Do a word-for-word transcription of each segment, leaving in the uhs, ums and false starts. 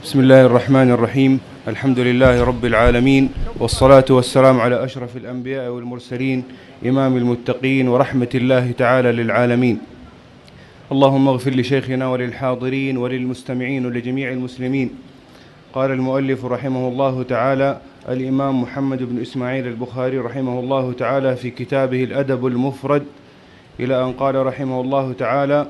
بسم الله الرحمن الرحيم. الحمد لله رب العالمين، والصلاة والسلام على أشرف الأنبياء والمرسلين، إمام المتقين ورحمة الله تعالى للعالمين. اللهم اغفر لشيخنا وللحاضرين وللمستمعين ولجميع المسلمين. قال المؤلف رحمه الله تعالى الإمام محمد بن إسماعيل البخاري رحمه الله تعالى في كتابه الأدب المفرد، إلى أن قال رحمه الله تعالى: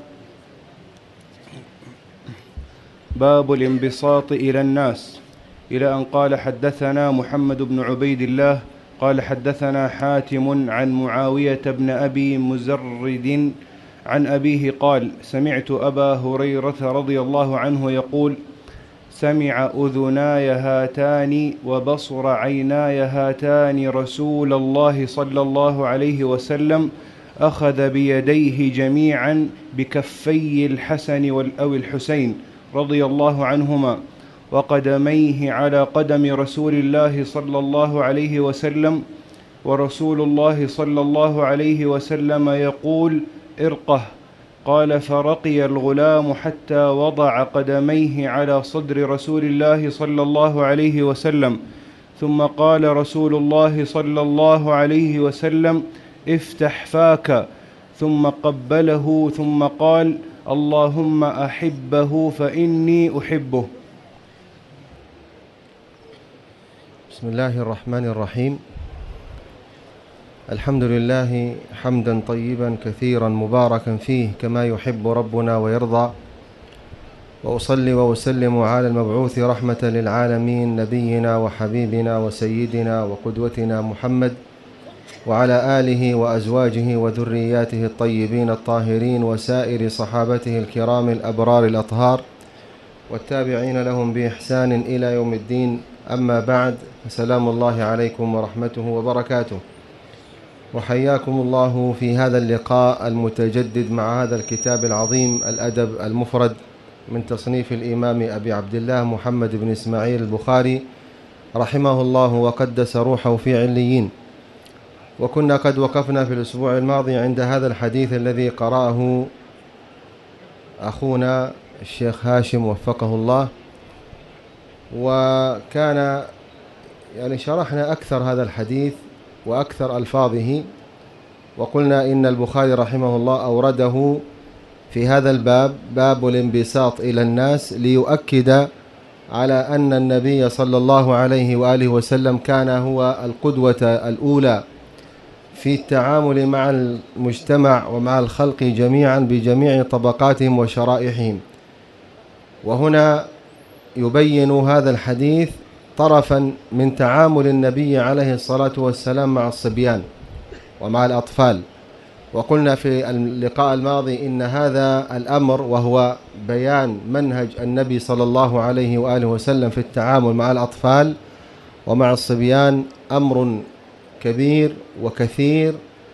باب الانبساط إلى الناس، إلى أن قال: حدثنا محمد بن عبيد الله قال حدثنا حاتم عن معاوية بن أبي مزرد عن أبيه قال: سمعت أبا هريرة رضي الله عنه يقول: سمع أذناي هاتان وبصر عيناي هاتان رسول الله صلى الله عليه وسلم أخذ بيديه جميعا بكفي الحسن أو الحسين رضي الله عنهما، وقدميه على قدم رسول الله صلى الله عليه وسلم، ورسول الله صلى الله عليه وسلم يقول: ارقه. قال: فرقي الغلام حتى وضع قدميه على صدر رسول الله صلى الله عليه وسلم، ثم قال رسول الله صلى الله عليه وسلم: افتح فاك، ثم قبله، ثم قال: اللهم أحبه فإني أحبه. بسم الله الرحمن الرحيم. الحمد لله حمدا طيبا كثيرا مباركا فيه كما يحب ربنا ويرضى، وأصلي وأسلم على المبعوث رحمة للعالمين نبينا وحبيبنا وسيدنا وقدوتنا محمد، وعلى آله وأزواجه وذرياته الطيبين الطاهرين، وسائر صحابته الكرام الأبرار الأطهار، والتابعين لهم بإحسان إلى يوم الدين. أما بعد، فسلام الله عليكم ورحمته وبركاته، وحياكم الله في هذا اللقاء المتجدد مع هذا الكتاب العظيم الأدب المفرد من تصنيف الإمام أبي عبد الله محمد بن إسماعيل البخاري رحمه الله وقدس روحه في عليين. وكنا قد وقفنا في الأسبوع الماضي عند هذا الحديث الذي قرأه أخونا الشيخ هاشم وفقه الله، وكان يعني شرحنا أكثر هذا الحديث وأكثر ألفاظه، وقلنا إن البخاري رحمه الله أورده في هذا الباب، باب الانبساط إلى الناس، ليؤكد على أن النبي صلى الله عليه وآله وسلم كان هو القدوة الأولى في التعامل مع المجتمع ومع الخلق جميعا بجميع طبقاتهم وشرائحهم. وهنا يبين هذا الحديث طرفا من تعامل النبي عليه الصلاة والسلام مع الصبيان ومع الأطفال. وقلنا في اللقاء الماضي إن هذا الأمر، وهو بيان منهج النبي صلى الله عليه وآله وسلم في التعامل مع الأطفال ومع الصبيان، أمر كبير وكثير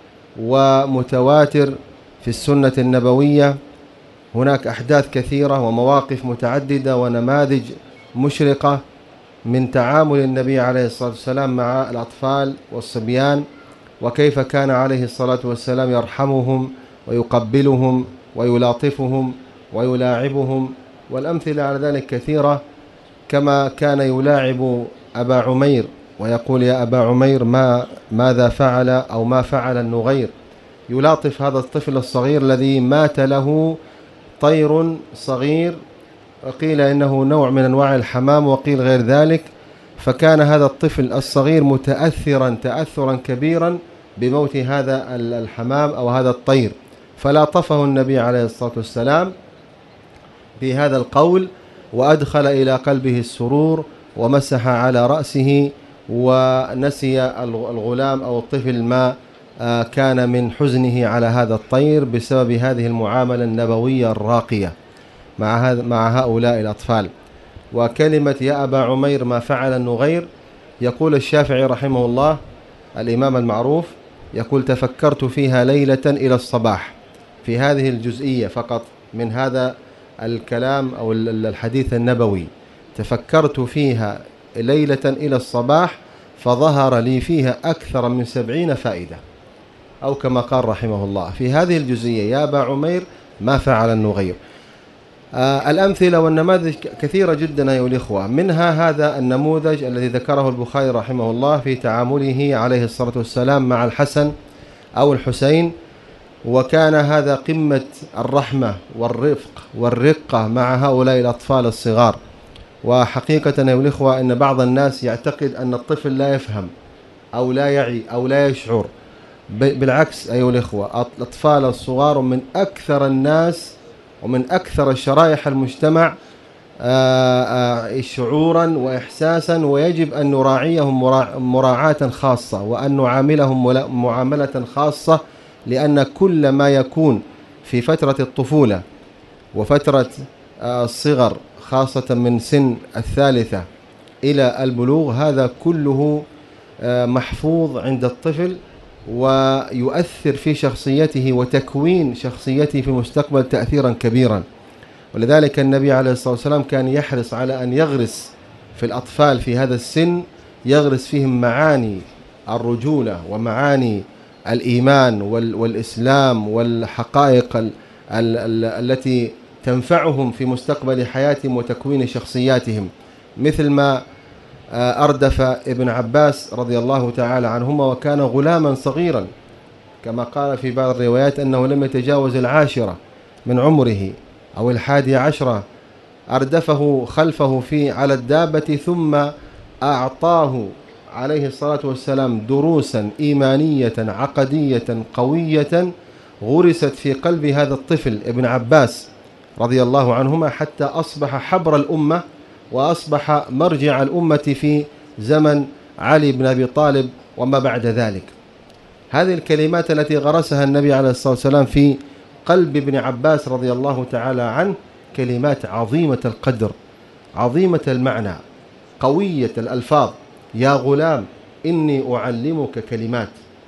ومتواتر في السنة النبوية. هناك أحداث كثيرة ومواقف متعددة ونماذج مشرقة من تعامل النبي عليه الصلاة والسلام مع الأطفال والصبيان، وكيف كان عليه الصلاة والسلام يرحمهم ويقبلهم ويلاطفهم ويلاعبهم، والأمثلة على ذلك كثيرة، كما كان يلاعب أبا عمير ويقول: يا أبا عمير ما ماذا فعل أو ما فعل النغير. يلاطف هذا الطفل الصغير الذي مات له طير صغير، وقيل إنه نوع من أنواع الحمام وقيل غير ذلك، فكان هذا الطفل الصغير متأثرا تأثرا كبيرا بموت هذا الحمام أو هذا الطير، فلاطفه النبي عليه الصلاة والسلام في هذا القول، وأدخل إلى قلبه السرور ومسح على رأسه، ونسي الغلام أو الطفل ما كان من حزنه على هذا الطير بسبب هذه المعاملة النبوية الراقية مع مع هؤلاء الأطفال. وكلمة يا أبا عمير ما فعل النغير، يقول الشافعي رحمه الله الإمام المعروف، يقول: تفكرت فيها ليلة إلى الصباح، في هذه الجزئية فقط من هذا الكلام أو الحديث النبوي، تفكرت فيها ليلة إلى الصباح فظهر لي فيها أكثر من سبعين فائدة، أو كما قال رحمه الله في هذه الجزئية: يا أبا عمير ما فعل النغير. آه الأمثلة والنماذج كثيرة جدا أيها الإخوة، منها هذا النموذج الذي ذكره البخاري رحمه الله في تعامله عليه الصلاة والسلام مع الحسن أو الحسين، وكان هذا قمة الرحمة والرفق والرقة مع هؤلاء الأطفال الصغار. وحقيقة أيها الإخوة أن بعض الناس يعتقد أن الطفل لا يفهم أو لا يعي أو لا يشعر، بالعكس أيها الإخوة، الأطفال الصغار من أكثر الناس ومن أكثر الشرائح المجتمع شعورا وإحساسا، ويجب أن نراعيهم مراعاة خاصة وأن نعاملهم معاملة خاصة، لأن كل ما يكون في فترة الطفولة وفترة الصغر خاصة من سن الثالثة إلى البلوغ هذا كله محفوظ عند الطفل، ويؤثر في شخصيته وتكوين شخصيته في المستقبل تأثيرا كبيرا. ولذلك النبي عليه الصلاة والسلام كان يحرص على أن يغرس في الأطفال في هذا السن، يغرس فيهم معاني الرجولة ومعاني الإيمان والإسلام والحقائق ال ال ال التي تنفعهم في مستقبل حياتهم وتكوين شخصياتهم، مثل ما أردف ابن عباس رضي الله تعالى عنهما وكان غلاما صغيرا، كما قال في بعض الروايات أنه لم يتجاوز العاشرة من عمره أو الحادي عشرة، أردفه خلفه في على الدابة ثم أعطاه عليه الصلاة والسلام دروسا إيمانية عقدية قوية غرست في قلب هذا الطفل ابن عباس رضي الله عنهما، حتى أصبح حبر الأمة وأصبح مرجع الأمة في زمن علي بن أبي طالب وما بعد ذلك. هذه الكلمات التي غرسها النبي عليه الصلاة والسلام في قلب ابن عباس رضي الله تعالى عنه كلمات عظيمة القدر، عظيمة المعنى، قوية الألفاظ. يا غلام إني أعلمك كلمات،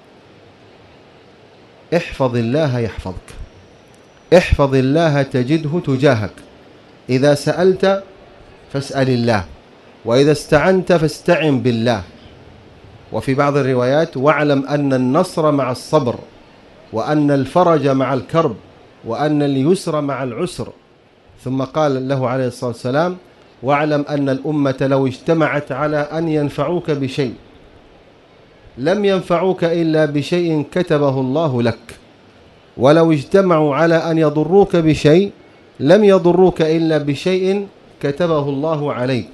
احفظ الله يحفظك، احفظ الله تجده تجاهك، إذا سألت فاسأل الله، وإذا استعنت فاستعن بالله. وفي بعض الروايات واعلم أن النصر مع الصبر، وأن الفرج مع الكرب، وأن اليسر مع العسر. ثم قال له عليه الصلاة والسلام واعلم أن الأمة لو اجتمعت على أن ينفعوك بشيء لم ينفعوك إلا بشيء كتبه الله لك، ولو اجتمعوا على أن يضروك بشيء لم يضروك إلا بشيء كتبه الله عليك.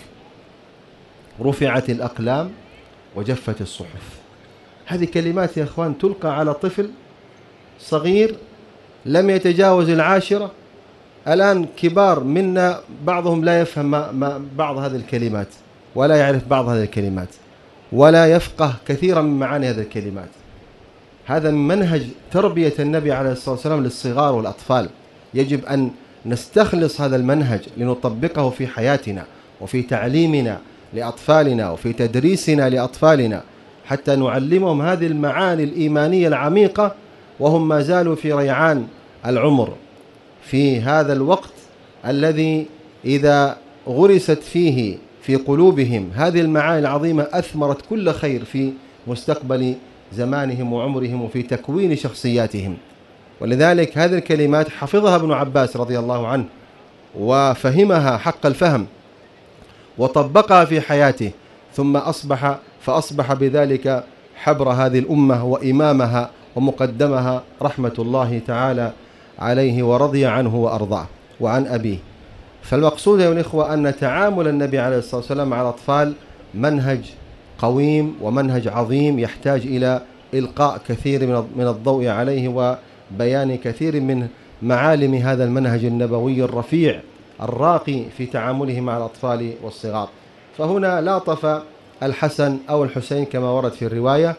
رفعت الأقلام وجفت الصحف. هذه كلمات يا أخوان تلقى على طفل صغير لم يتجاوز العاشرة. الآن كبار منا بعضهم لا يفهم ما ما بعض هذه الكلمات، ولا يعرف بعض هذه الكلمات، ولا يفقه كثيرا من معاني هذه الكلمات. هذا من منهج تربية النبي عليه الصلاة والسلام للصغار والأطفال. يجب أن نستخلص هذا المنهج لنطبقه في حياتنا وفي تعليمنا لأطفالنا وفي تدريسنا لأطفالنا، حتى نعلمهم هذه المعاني الإيمانية العميقة وهم ما زالوا في ريعان العمر، في هذا الوقت الذي إذا غرست فيه في قلوبهم هذه المعاني العظيمة أثمرت كل خير في مستقبل زمانهم وعمرهم وفي تكوين شخصياتهم. ولذلك هذه الكلمات حفظها ابن عباس رضي الله عنه وفهمها حق الفهم وطبقها في حياته، ثم أصبح فأصبح بذلك حبر هذه الأمة وإمامها ومقدمها رحمة الله تعالى عليه ورضي عنه وأرضاه وعن أبيه. فالمقصود يا الإخوة أن تعامل النبي عليه الصلاة والسلام مع الأطفال منهج قويم ومنهج عظيم يحتاج إلى إلقاء كثير من الضوء عليه وبيان كثير من معالم هذا المنهج النبوي الرفيع الراقي في تعامله مع الأطفال والصغار. فهنا لاطف الحسن أو الحسين كما ورد في الرواية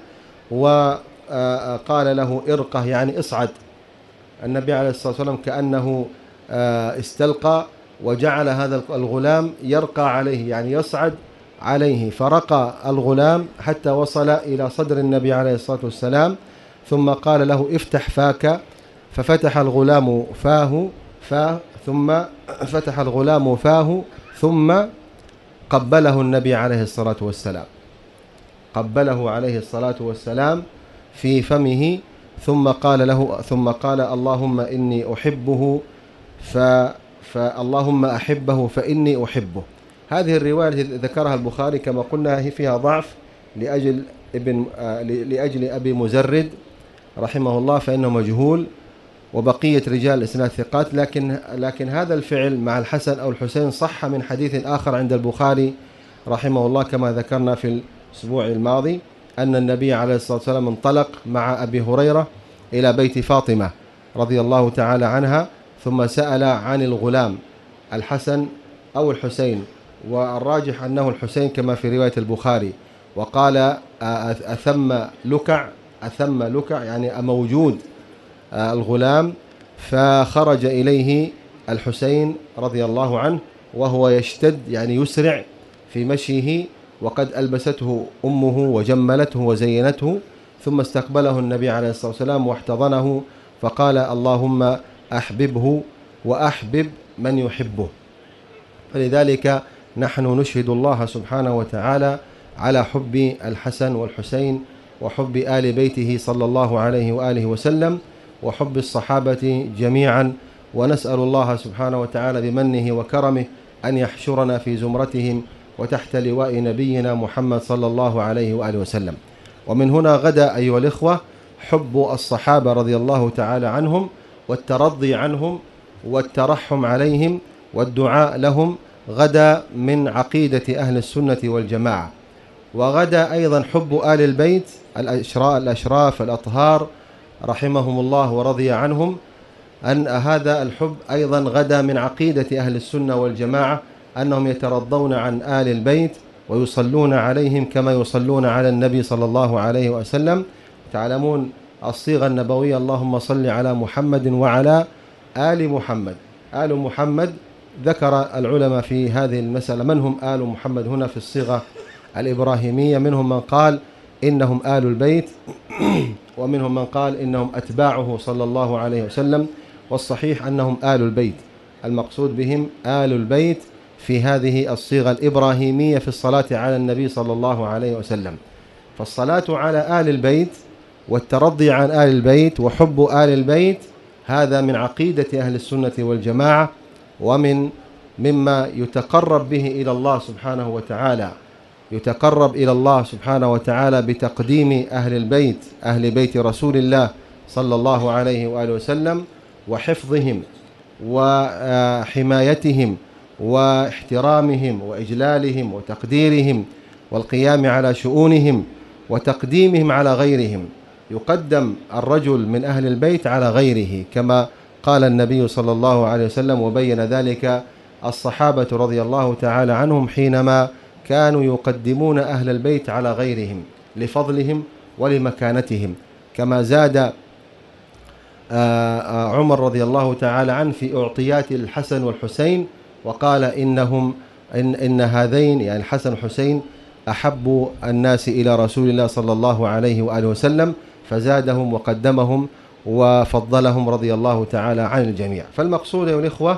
وقال له ارقه، يعني اصعد. النبي عليه الصلاة والسلام كأنه استلقى وجعل هذا الغلام يرقى عليه، يعني يصعد عليه، فرقى الغلام حتى وصل إلى صدر النبي عليه الصلاة والسلام، ثم قال له افتح فاك، ففتح الغلام فاه فاه ثم فتح الغلام فاه ثم قبله النبي عليه الصلاة والسلام، قبله عليه الصلاة والسلام في فمه، ثم قال له ثم قال اللهم إني أحبه فاللهم أحبه فإني أحبه. هذه الرواية التي ذكرها البخاري كما قلنا هي فيها ضعف لأجل ابن لأجل أبي مزرد رحمه الله فإنه مجهول، وبقية رجال الإسناد ثقات، لكن لكن هذا الفعل مع الحسن أو الحسين صح من حديث آخر عند البخاري رحمه الله كما ذكرنا في الأسبوع الماضي، أن النبي عليه الصلاة والسلام انطلق مع أبي هريرة إلى بيت فاطمة رضي الله تعالى عنها، ثم سأل عن الغلام الحسن أو الحسين، والراجح أنه الحسين كما في رواية البخاري، وقال أثم لكع أثم لكع يعني موجود الغلام، فخرج إليه الحسين رضي الله عنه وهو يشتد يعني يسرع في مشيه، وقد ألبسته أمه وجملته وزينته، ثم استقبله النبي عليه الصلاة والسلام واحتضنه فقال اللهم أحببه وأحبب من يحبه. فلذلك نحن نشهد الله سبحانه وتعالى على حب الحسن والحسين وحب آل بيته صلى الله عليه وآله وسلم وحب الصحابة جميعا، ونسأل الله سبحانه وتعالى بمنه وكرمه أن يحشرنا في زمرتهم وتحت لواء نبينا محمد صلى الله عليه وآله وسلم. ومن هنا غدا أيها الإخوة حب الصحابة رضي الله تعالى عنهم والترضي عنهم والترحم عليهم والدعاء لهم غدا من عقيدة أهل السنة والجماعة. وغدا أيضا حب آل البيت الأشراف الأطهار رحمهم الله ورضي عنهم، أن هذا الحب أيضا غدا من عقيدة أهل السنة والجماعة أنهم يترضون عن آل البيت ويصلون عليهم كما يصلون على النبي صلى الله عليه وسلم. تعلمون الصيغة النبوية اللهم صل على محمد وعلى آل محمد. آل محمد ذكر العلماء في هذه المسألة من هم آل محمد هنا في الصيغة الإبراهيمية، منهم من قال إنهم آل البيت ومنهم من قال إنهم أتباعه صلى الله عليه وسلم، والصحيح أنهم آل البيت، المقصود بهم آل البيت في هذه الصيغة الإبراهيمية في الصلاة على النبي صلى الله عليه وسلم. فالصلاة على آل البيت والترضي عن آل البيت وحب آل البيت هذا من عقيدة أهل السنة والجماعة، ومن مما يتقرب به إلى الله سبحانه وتعالى، يتقرب إلى الله سبحانه وتعالى بتقديم أهل البيت أهل بيت رسول الله صلى الله عليه وآله وسلم وحفظهم وحمايتهم واحترامهم وإجلالهم وتقديرهم والقيام على شؤونهم وتقديمهم على غيرهم. يقدم الرجل من أهل البيت على غيره كما قال النبي صلى الله عليه وسلم، وبين ذلك الصحابة رضي الله تعالى عنهم حينما كانوا يقدمون أهل البيت على غيرهم لفضلهم ولمكانتهم، كما زاد عمر رضي الله تعالى عنه في أعطيات الحسن والحسين وقال إنهم إن, إن هذين يعني الحسن والحسين أحب الناس إلى رسول الله صلى الله عليه وآله وسلم، فزادهم وقدمهم وفضلهم رضي الله تعالى عن الجميع. فالمقصود يا الإخوة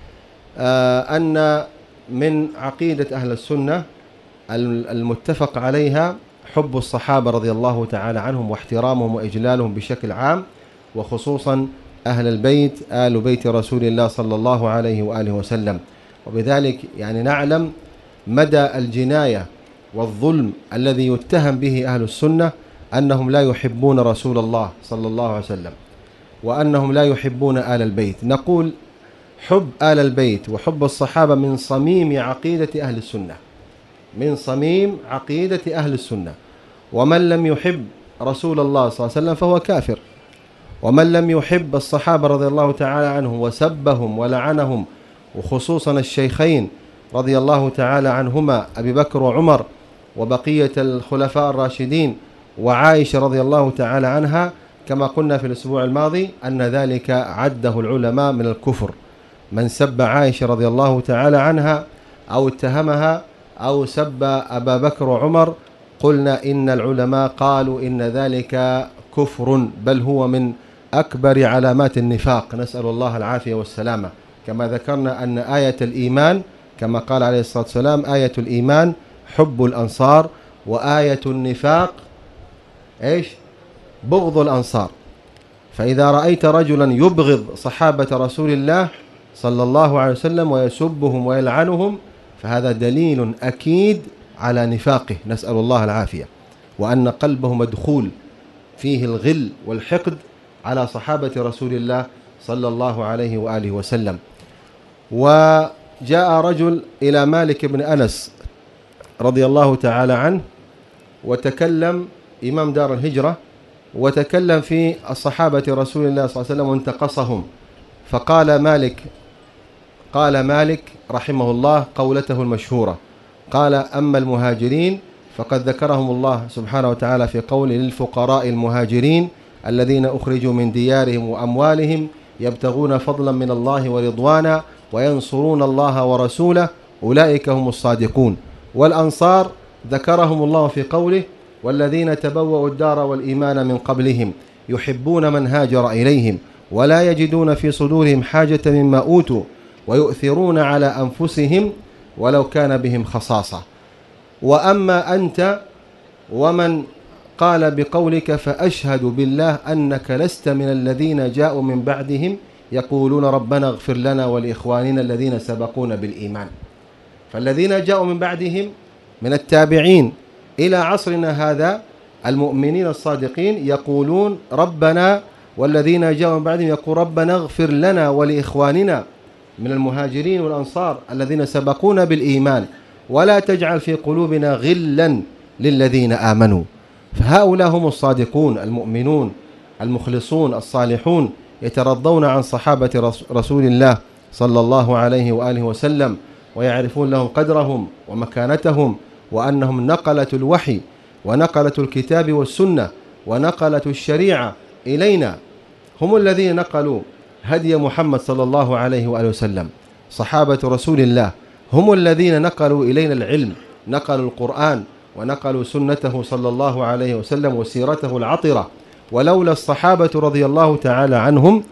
أن من عقيدة أهل السنة المتفق عليها حب الصحابة رضي الله تعالى عنهم واحترامهم وإجلالهم بشكل عام، وخصوصا أهل البيت آل بيت رسول الله صلى الله عليه وآله وسلم. وبذلك يعني نعلم مدى الجناية والظلم الذي يتهم به أهل السنة أنهم لا يحبون رسول الله صلى الله عليه وسلم وأنهم لا يحبون آل البيت. نقول حب آل البيت وحب الصحابة من صميم عقيدة أهل السنة، من صميم عقيدة أهل السنة، ومن لم يحب رسول الله صلى الله عليه وسلم فهو كافر، ومن لم يحب الصحابة رضي الله تعالى عنهم وسبهم ولعنهم، وخصوصا الشيخين رضي الله تعالى عنهما أبي بكر وعمر وبقية الخلفاء الراشدين وعائشة رضي الله تعالى عنها، كما قلنا في الأسبوع الماضي أن ذلك عده العلماء من الكفر. من سب عائشة رضي الله تعالى عنها أو اتهمها أو سب أبا بكر وعمر قلنا إن العلماء قالوا إن ذلك كفر، بل هو من أكبر علامات النفاق، نسأل الله العافية والسلامة. كما ذكرنا أن آية الإيمان كما قال عليه الصلاة والسلام آية الإيمان حب الأنصار، وآية النفاق إيش؟ بغض الأنصار. فإذا رأيت رجلا يبغض صحابة رسول الله صلى الله عليه وسلم ويسبهم ويلعنهم، فهذا دليل أكيد على نفاقه، نسأل الله العافية، وأن قلبه مدخول فيه الغل والحقد على صحابة رسول الله صلى الله عليه وآله وسلم. وجاء رجل إلى مالك بن أنس رضي الله تعالى عنه وتكلم، إمام دار الهجرة، وتكلم في الصحابة رسول الله صلى الله عليه وسلم وانتقصهم، فقال مالك قال مالك رحمه الله قولته المشهورة، قال: أما المهاجرين فقد ذكرهم الله سبحانه وتعالى في قوله: للفقراء المهاجرين الذين أخرجوا من ديارهم وأموالهم يبتغون فضلا من الله ورضوانا وينصرون الله ورسوله أولئك هم الصادقون. والأنصار ذكرهم الله في قوله: والذين تبوأوا الدار والإيمان من قبلهم يحبون من هاجر إليهم ولا يجدون في صدورهم حاجة مما أوتوا ويؤثرون على أنفسهم ولو كان بهم خصاصة. وأما أنت ومن قال بقولك فأشهد بالله أنك لست من الذين جاءوا من بعدهم يقولون ربنا اغفر لنا ولإخواننا الذين سبقونا بالإيمان. فالذين جاءوا من بعدهم من التابعين إلى عصرنا هذا المؤمنين الصادقين يقولون ربنا، والذين جاءوا من بعدهم يقول ربنا اغفر لنا ولإخواننا من المهاجرين والأنصار الذين سبقونا بالإيمان ولا تجعل في قلوبنا غلا للذين آمنوا. فهؤلاء هم الصادقون المؤمنون المخلصون الصالحون، يترضون عن صحابة رسول الله صلى الله عليه وآله وسلم، ويعرفون لهم قدرهم ومكانتهم، وأنهم نقلة الوحي ونقلة الكتاب والسنة ونقلة الشريعة إلينا، هم الذين نقلوا هدي محمد صلى الله عليه وآله وسلم. صحابة رسول الله هم الذين نقلوا إلينا العلم، نقلوا القرآن ونقلوا سنته صلى الله عليه وسلم وسيرته العطرة. ولولا الصحابة رضي الله تعالى عنهم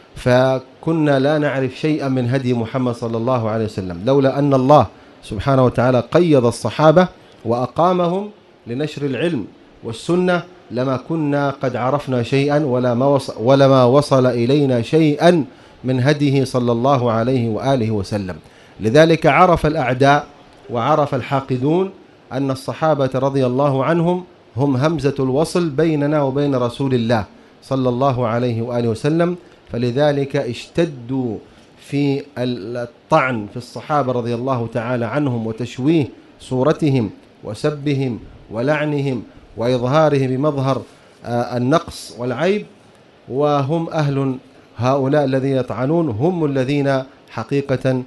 فكنا لا نعرف شيئا من هدي محمد صلى الله عليه وسلم، لولا أن الله سبحانه وتعالى قيض الصحابة وأقامهم لنشر العلم والسنة لما كنا قد عرفنا شيئا ولا ما وصل, ولا ما وصل إلينا شيئا من هديه صلى الله عليه وآله وسلم. لذلك عرف الأعداء وعرف الحاقدون أن الصحابة رضي الله عنهم هم همزة الوصل بيننا وبين رسول الله صلى الله عليه وآله وسلم، فلذلك اشتدوا في الطعن في الصحابة رضي الله تعالى عنهم وتشويه صورتهم وسبهم ولعنهم وإظهارهم بمظهر النقص والعيب. وهم أهل هؤلاء الذين يطعنون هم الذين حقيقة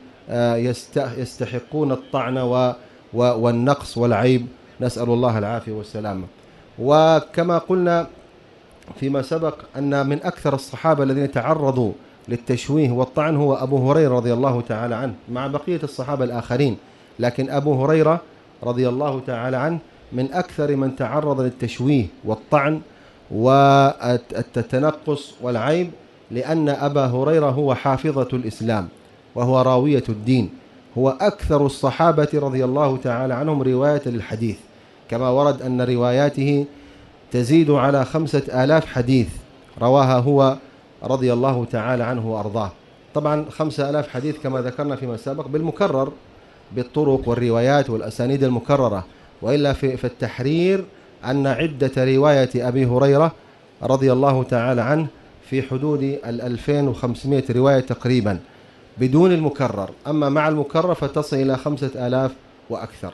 يستحقون الطعن والنقص والعيب، نسأل الله العافية والسلامة. وكما قلنا فيما سبق أن من أكثر الصحابة الذين تعرضوا للتشويه والطعن هو أبو هريرة رضي الله تعالى عنه مع بقية الصحابة الآخرين، لكن أبو هريرة رضي الله تعالى عنه من أكثر من تعرض للتشويه والطعن والتنقص والعيب، لأن أبا هريرة هو حافظة الإسلام وهو راوية الدين، هو أكثر الصحابة رضي الله تعالى عنهم رواية للحديث، كما ورد أن رواياته تزيد على خمسة آلاف حديث رواها هو رضي الله تعالى عنه وأرضاه. طبعا خمسة آلاف حديث كما ذكرنا فيما سبق بالمكرر بالطرق والروايات والأسانيد المكررة، وإلا في التحرير أن عدة رواية أبي هريرة رضي الله تعالى عنه في حدود الألفين وخمسمائة رواية تقريبا بدون المكرر، أما مع المكرر فتصل إلى خمسة آلاف وأكثر.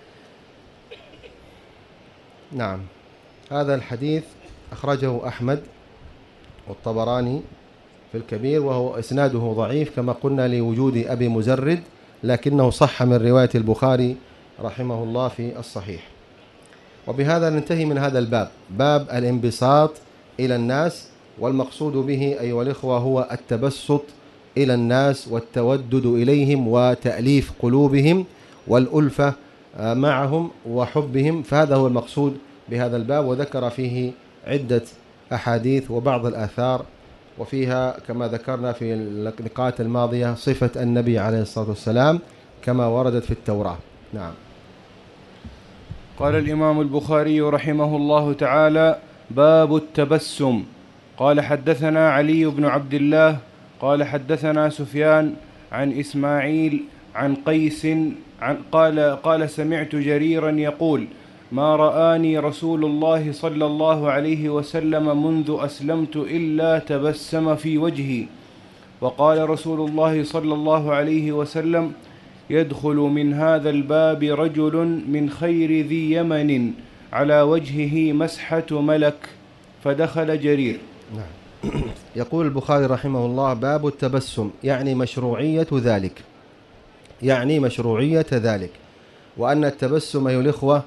نعم، هذا الحديث أخرجه أحمد والطبراني في الكبير، وهو إسناده ضعيف كما قلنا لوجود أبي مزرد، لكنه صح من رواية البخاري رحمه الله في الصحيح. وبهذا ننتهي من هذا الباب، باب الانبساط إلى الناس، والمقصود به أيها الإخوة هو التبسط إلى الناس والتودد إليهم وتأليف قلوبهم والألفة معهم وحبهم، فهذا هو المقصود بهذا الباب. وذكر فيه عدة أحاديث وبعض الآثار، وفيها كما ذكرنا في اللقاءات الماضية صفة النبي عليه الصلاة والسلام كما وردت في التوراة. نعم. قال الإمام البخاري رحمه الله تعالى: باب التبسم. قال: حدثنا علي بن عبد الله قال حدثنا سفيان عن إسماعيل عن قيس عن قال قال سمعت جريرا يقول ما رآني رسول الله صلى الله عليه وسلم منذ أسلمت إلا تبسم في وجهي. وقال رسول الله صلى الله عليه وسلم يدخل من هذا الباب رجل من خير ذي يمن على وجهه مسحة ملك، فدخل جرير. نعم. يقول البخاري رحمه الله باب التبسم، يعني مشروعية ذلك، يعني مشروعية ذلك، وأن التبسم أيها الإخوة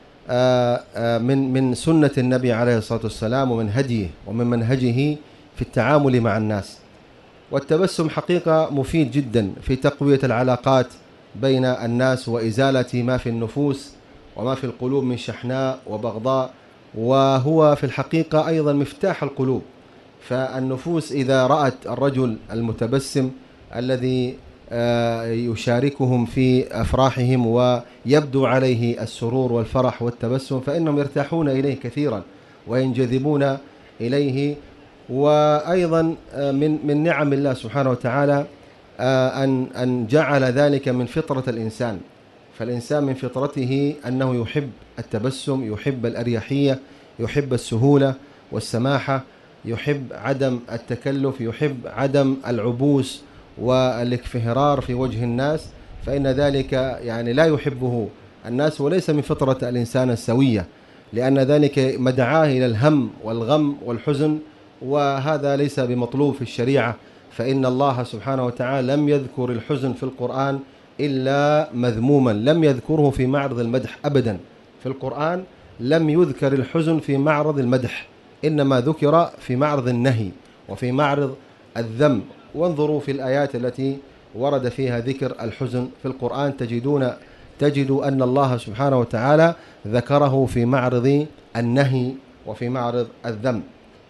من من سنة النبي عليه الصلاة والسلام ومن هديه ومن منهجه في التعامل مع الناس. والتبسم حقيقة مفيد جدا في تقوية العلاقات بين الناس وإزالة ما في النفوس وما في القلوب من شحناء وبغضاء، وهو في الحقيقة أيضا مفتاح القلوب. فالنفوس إذا رأت الرجل المتبسم الذي يشاركهم في أفراحهم ويبدو عليه السرور والفرح والتبسم، فإنهم يرتاحون إليه كثيرا وينجذبون إليه. وأيضا من من نعم الله سبحانه وتعالى أن أن جعل ذلك من فطرة الإنسان. فالإنسان من فطرته أنه يحب التبسم، يحب الأريحية، يحب السهولة والسماحة، يحب عدم التكلف، يحب عدم العبوس والاكفهرار في وجه الناس، فإن ذلك يعني لا يحبه الناس وليس من فطرة الإنسان السوية، لأن ذلك مدعاه إلى الهم والغم والحزن، وهذا ليس بمطلوب في الشريعة. فإن الله سبحانه وتعالى لم يذكر الحزن في القرآن إلا مذموما، لم يذكره في معرض المدح أبدا. في القرآن لم يذكر الحزن في معرض المدح، إنما ذكر في معرض النهي وفي معرض الذم. وانظروا في الآيات التي ورد فيها ذكر الحزن في القرآن، تجدون تجدوا أن الله سبحانه وتعالى ذكره في معرض النهي وفي معرض الذم.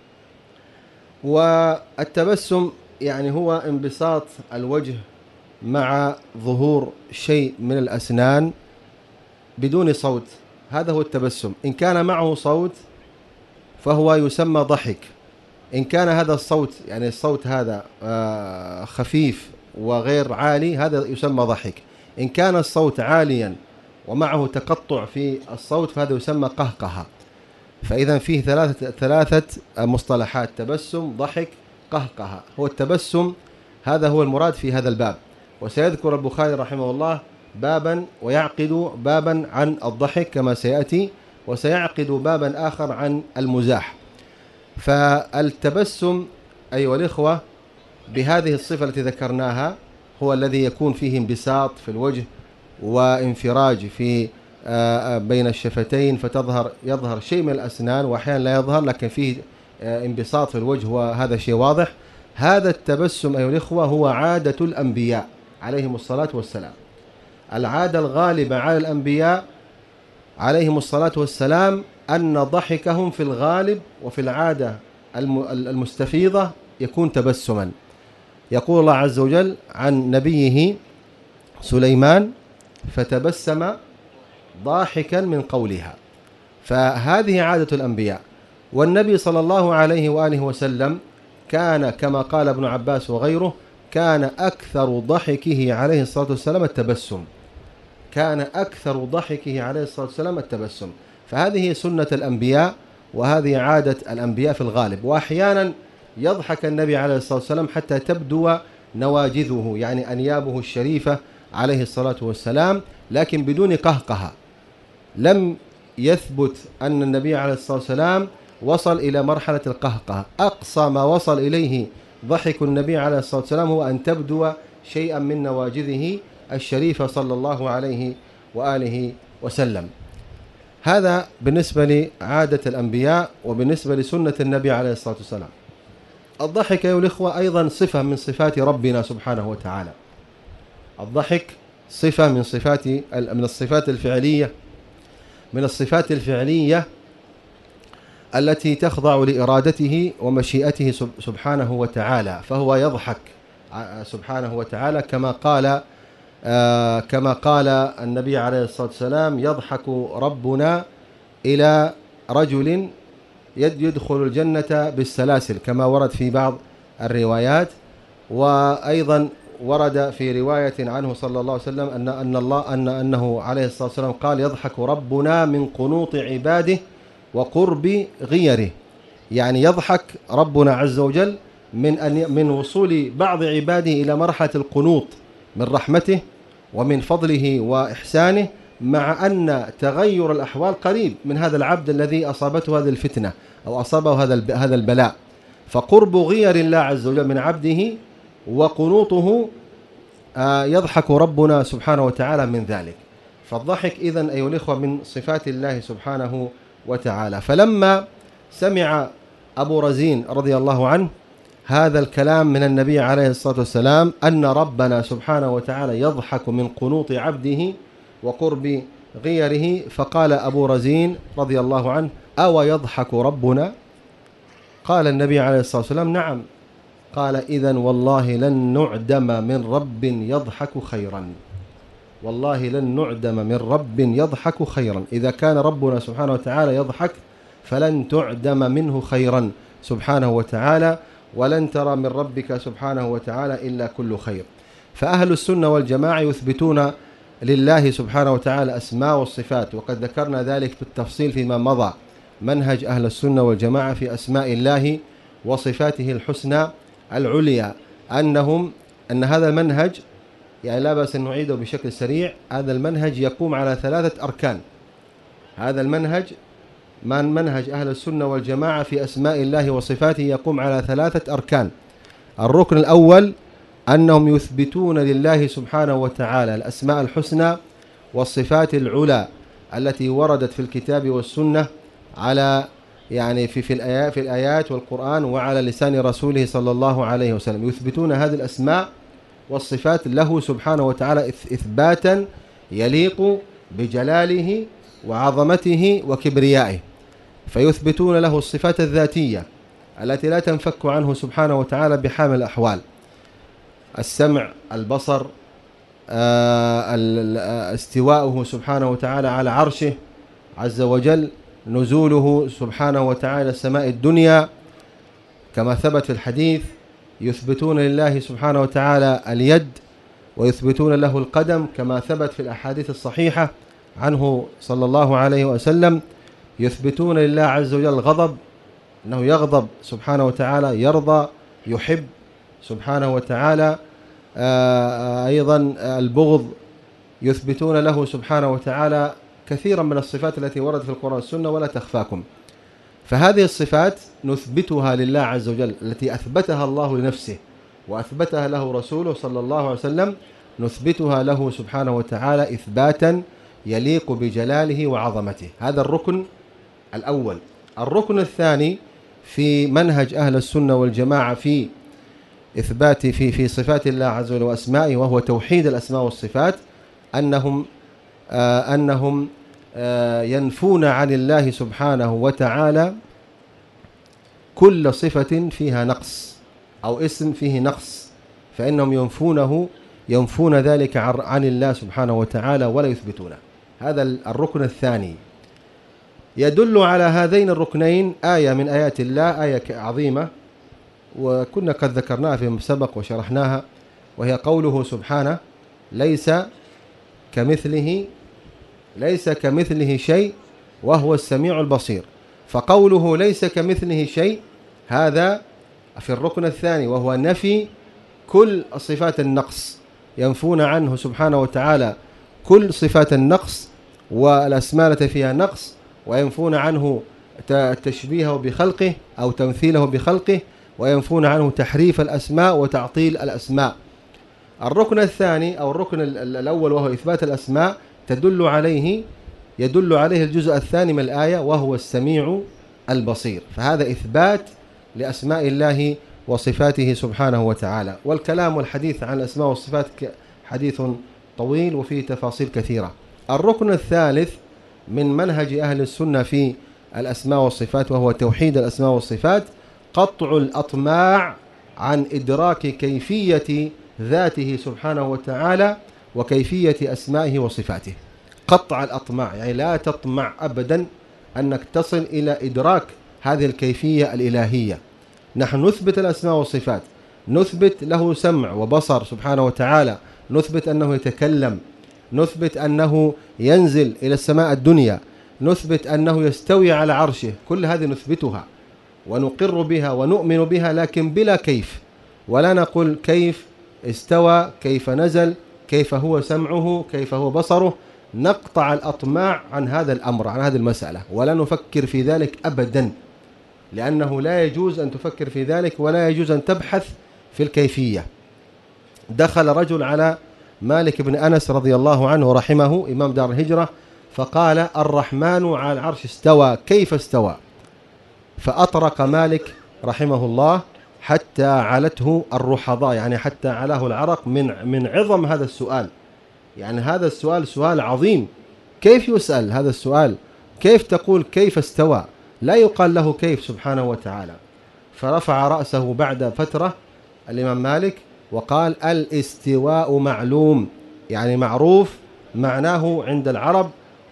والتبسم يعني هو انبساط الوجه مع ظهور شيء من الأسنان بدون صوت، هذا هو التبسم. إن كان معه صوت فهو يسمى ضحك. إن كان هذا الصوت يعني الصوت هذا خفيف وغير عالي، هذا يسمى ضحك. إن كان الصوت عاليا ومعه تقطع في الصوت فهذا يسمى قهقهة. فإذا فيه ثلاثة ثلاثة مصطلحات: تبسم، ضحك، قهقهة. هو التبسم هذا هو المراد في هذا الباب. وسيذكر البخاري رحمه الله بابا ويعقد بابا عن الضحك كما سيأتي، وسيعقد بابا آخر عن المزاح. فالتبسم أيها الإخوة بهذه الصفة التي ذكرناها هو الذي يكون فيه انبساط في الوجه وانفراج في بين الشفتين، فتظهر يظهر شيء من الأسنان وأحيانا لا يظهر، لكن فيه انبساط في الوجه وهذا شيء واضح. هذا التبسم أيها الإخوة هو عادة الأنبياء عليهم الصلاة والسلام. العادة الغالبة على الأنبياء عليهم الصلاة والسلام أن ضحكهم في الغالب وفي العادة المستفيضة يكون تبسما. يقول الله عز وجل عن نبيه سليمان: فتبسم ضاحكا من قولها. فهذه عادة الأنبياء. والنبي صلى الله عليه وآله وسلم كان كما قال ابن عباس وغيره كان أكثر ضحكه عليه الصلاة والسلام التبسم، كان أكثر ضحكه عليه الصلاة والسلام التبسم. فهذه سنة الأنبياء وهذه عادة الأنبياء في الغالب. وأحيانا يضحك النبي عليه الصلاة والسلام حتى تبدو نواجذه، يعني أنيابه الشريفة عليه الصلاة والسلام، لكن بدون قهقهة. لم يثبت أن النبي عليه الصلاة والسلام وصل إلى مرحلة القهقهة. أقصى ما وصل إليه ضحك النبي عليه الصلاة والسلام هو أن تبدو شيئا من نواجذه الشريفة صلى الله عليه وآله وسلم. هذا بالنسبة لعادة الأنبياء وبالنسبة لسنة النبي عليه الصلاة والسلام. الضحك أيها الإخوة أيضا صفة من صفات ربنا سبحانه وتعالى. الضحك صفة من صفات من الصفات الفعلية من الصفات الفعلية التي تخضع لإرادته ومشيئته سبحانه وتعالى، فهو يضحك سبحانه وتعالى كما قال آه كما قال النبي عليه الصلاة والسلام: يضحك ربنا إلى رجل يدخل الجنة بالسلاسل، كما ورد في بعض الروايات. وأيضا ورد في رواية عنه صلى الله عليه وسلم أن أن الله أن أنه عليه الصلاة والسلام قال: يضحك ربنا من قنوط عباده وقرب غيره، يعني يضحك ربنا عز وجل من أن من وصول بعض عباده إلى مرحلة القنوط من رحمته ومن فضله وإحسانه، مع أن تغير الأحوال قريب من هذا العبد الذي أصابته هذه الفتنة أو أصابه هذا هذا البلاء. فقرب غير الله عز وجل من عبده وقنوطه يضحك ربنا سبحانه وتعالى من ذلك. فالضحك إذن أيها الإخوة من صفات الله سبحانه وتعالى. فلما سمع أبو رزين رضي الله عنه هذا الكلام من النبي عليه الصلاة والسلام أن ربنا سبحانه وتعالى يضحك من قنوط عبده وقرب غيره، فقال أبو رزين رضي الله عنه: أو يضحك ربنا؟ قال النبي عليه الصلاة والسلام: نعم. قال: إذن والله لن نعدم من رب يضحك خيرا، والله لن نعدم من رب يضحك خيرا. إذا كان ربنا سبحانه وتعالى يضحك فلن تعدم منه خيرا سبحانه وتعالى، ولن ترى من ربك سبحانه وتعالى إلا كل خير. فأهل السنة والجماعة يثبتون لله سبحانه وتعالى أسماء والصفات، وقد ذكرنا ذلك بالتفصيل فيما مضى. منهج أهل السنة والجماعة في أسماء الله وصفاته الحسنى العليا، أنهم أن هذا المنهج، يعني لا بأس أن نعيده بشكل سريع، هذا المنهج يقوم على ثلاثة أركان. هذا المنهج من منهج أهل السنة والجماعة في أسماء الله وصفاته يقوم على ثلاثة أركان. الركن الأول أنهم يثبتون لله سبحانه وتعالى الأسماء الحسنى والصفات العلى التي وردت في الكتاب والسنة على يعني في في الآيات في الآيات والقرآن وعلى لسان رسوله صلى الله عليه وسلم. يثبتون هذه الأسماء والصفات له سبحانه وتعالى إثباتا يليق بجلاله وعظمته وكبريائه، فيثبتون له الصفات الذاتية التي لا تنفك عنه سبحانه وتعالى بحال الأحوال: السمع، البصر، استواؤه سبحانه وتعالى على عرشه عز وجل، نزوله سبحانه وتعالى السماء الدنيا كما ثبت في الحديث. يثبتون لله سبحانه وتعالى اليد، ويثبتون له القدم كما ثبت في الأحاديث الصحيحة عنه صلى الله عليه وسلم. يثبتون لله عز وجل الغضب، أنه يغضب سبحانه وتعالى، يرضى، يحب سبحانه وتعالى. أيضا البغض يثبتون له سبحانه وتعالى كثيرا من الصفات التي وردت في القرآن والسنة ولا تخفاكم. فهذه الصفات نثبتها لله عز وجل التي أثبتها الله لنفسه وأثبتها له رسوله صلى الله عليه وسلم، نثبتها له سبحانه وتعالى إثباتا يليق بجلاله وعظمته. هذا الركن الأول. الركن الثاني في منهج أهل السنة والجماعة في إثبات في في صفات الله عز وجل وأسمائه، وهو توحيد الأسماء والصفات، أنهم آه أنهم آه ينفون عن الله سبحانه وتعالى كل صفة فيها نقص أو اسم فيه نقص، فإنهم ينفونه ينفون ذلك عن الله سبحانه وتعالى ولا يثبتونه. هذا الركن الثاني. يدل على هذين الركنين آية من آيات الله، آية عظيمة وكنا قد ذكرناها في سبق وشرحناها، وهي قوله سبحانه: ليس كمثله ليس كمثله شيء وهو السميع البصير. فقوله ليس كمثله شيء هذا في الركن الثاني، وهو نفي كل صفات النقص، ينفون عنه سبحانه وتعالى كل صفات النقص والأسماء التي فيها نقص، وينفون عنه تشبيهه بخلقه أو تمثيله بخلقه، وينفون عنه تحريف الأسماء وتعطيل الأسماء. الركن الثاني أو الركن الأول وهو إثبات الأسماء تدل عليه يدل عليه الجزء الثاني من الآية، وهو السميع البصير. فهذا إثبات لأسماء الله وصفاته سبحانه وتعالى. والكلام والحديث عن الأسماء والصفات حديث طويل وفيه تفاصيل كثيرة. الركن الثالث من منهج أهل السنة في الأسماء والصفات، وهو توحيد الأسماء والصفات، قطع الأطماع عن إدراك كيفية ذاته سبحانه وتعالى وكيفية أسمائه وصفاته. قطع الأطماع يعني لا تطمع أبدا أنك تصل إلى إدراك هذه الكيفية الإلهية. نحن نثبت الأسماء والصفات، نثبت له سمع وبصر سبحانه وتعالى، نثبت أنه يتكلم، نثبت أنه ينزل إلى السماء الدنيا، نثبت أنه يستوي على عرشه، كل هذه نثبتها ونقر بها ونؤمن بها، لكن بلا كيف. ولا نقول كيف استوى، كيف نزل، كيف هو سمعه، كيف هو بصره. نقطع الأطماع عن هذا الأمر، عن هذه المسألة، ولا نفكر في ذلك أبدا، لأنه لا يجوز أن تفكر في ذلك ولا يجوز أن تبحث في الكيفية. دخل رجل على مالك بن أنس رضي الله عنه ورحمه إمام دار الهجرة فقال: الرحمن على العرش استوى، كيف استوى؟ فأطرق مالك رحمه الله حتى علته الرحضاء، يعني حتى علاه العرق من من عظم هذا السؤال. يعني هذا السؤال سؤال عظيم، كيف يسأل هذا السؤال؟ كيف تقول كيف استوى؟ لا يقال له كيف سبحانه وتعالى. فرفع رأسه بعد فترة الإمام مالك وقال: الاستواء معلوم، يعني معروف معناه عند العرب،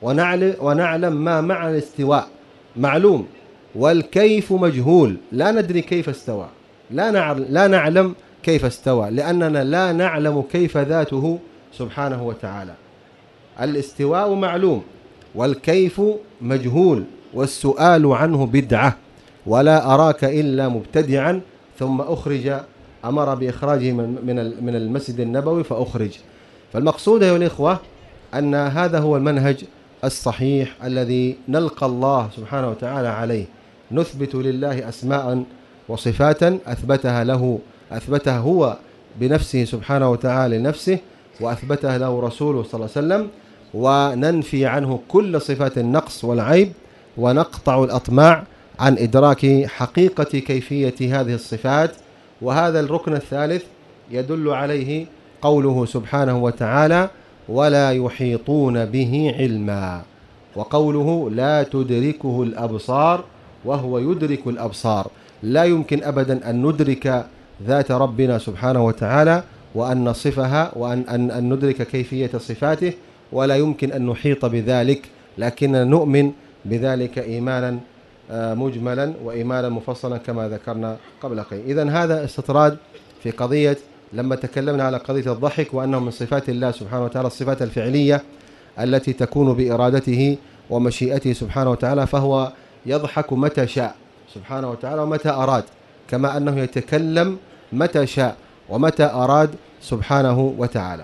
ونعلم ما معنى الاستواء، معلوم، والكيف مجهول، لا ندري كيف استوى، لا نعلم, لا نعلم كيف استوى، لأننا لا نعلم كيف ذاته سبحانه وتعالى. الاستواء معلوم والكيف مجهول، والسؤال عنه بدعة، ولا أراك إلا مبتدعا. ثم أخرج، أمر بإخراجه من من المسجد النبوي فأخرج. فالمقصود أيها الإخوة أن هذا هو المنهج الصحيح الذي نلقى الله سبحانه وتعالى عليه. نثبت لله أسماء وصفات أثبتها له، أثبتها هو بنفسه سبحانه وتعالى لنفسه، وأثبتها له رسوله صلى الله عليه وسلم، وننفي عنه كل صفات النقص والعيب، ونقطع الأطماع عن إدراك حقيقة كيفية هذه الصفات. وهذا الركن الثالث يدل عليه قوله سبحانه وتعالى: ولا يحيطون به علما، وقوله: لا تدركه الأبصار وهو يدرك الأبصار. لا يمكن أبدا أن ندرك ذات ربنا سبحانه وتعالى وأن نصفها وأن أن أن ندرك كيفية صفاته، ولا يمكن أن نحيط بذلك، لكننا نؤمن بذلك إيمانا مجملا وإيمانا مفصلا كما ذكرنا قبل قليل. إذن هذا استطراد في قضية، لما تكلمنا على قضية الضحك وأنه من صفات الله سبحانه وتعالى الصفات الفعلية التي تكون بإرادته ومشيئته سبحانه وتعالى، فهو يضحك متى شاء سبحانه وتعالى ومتى أراد، كما أنه يتكلم متى شاء ومتى أراد سبحانه وتعالى.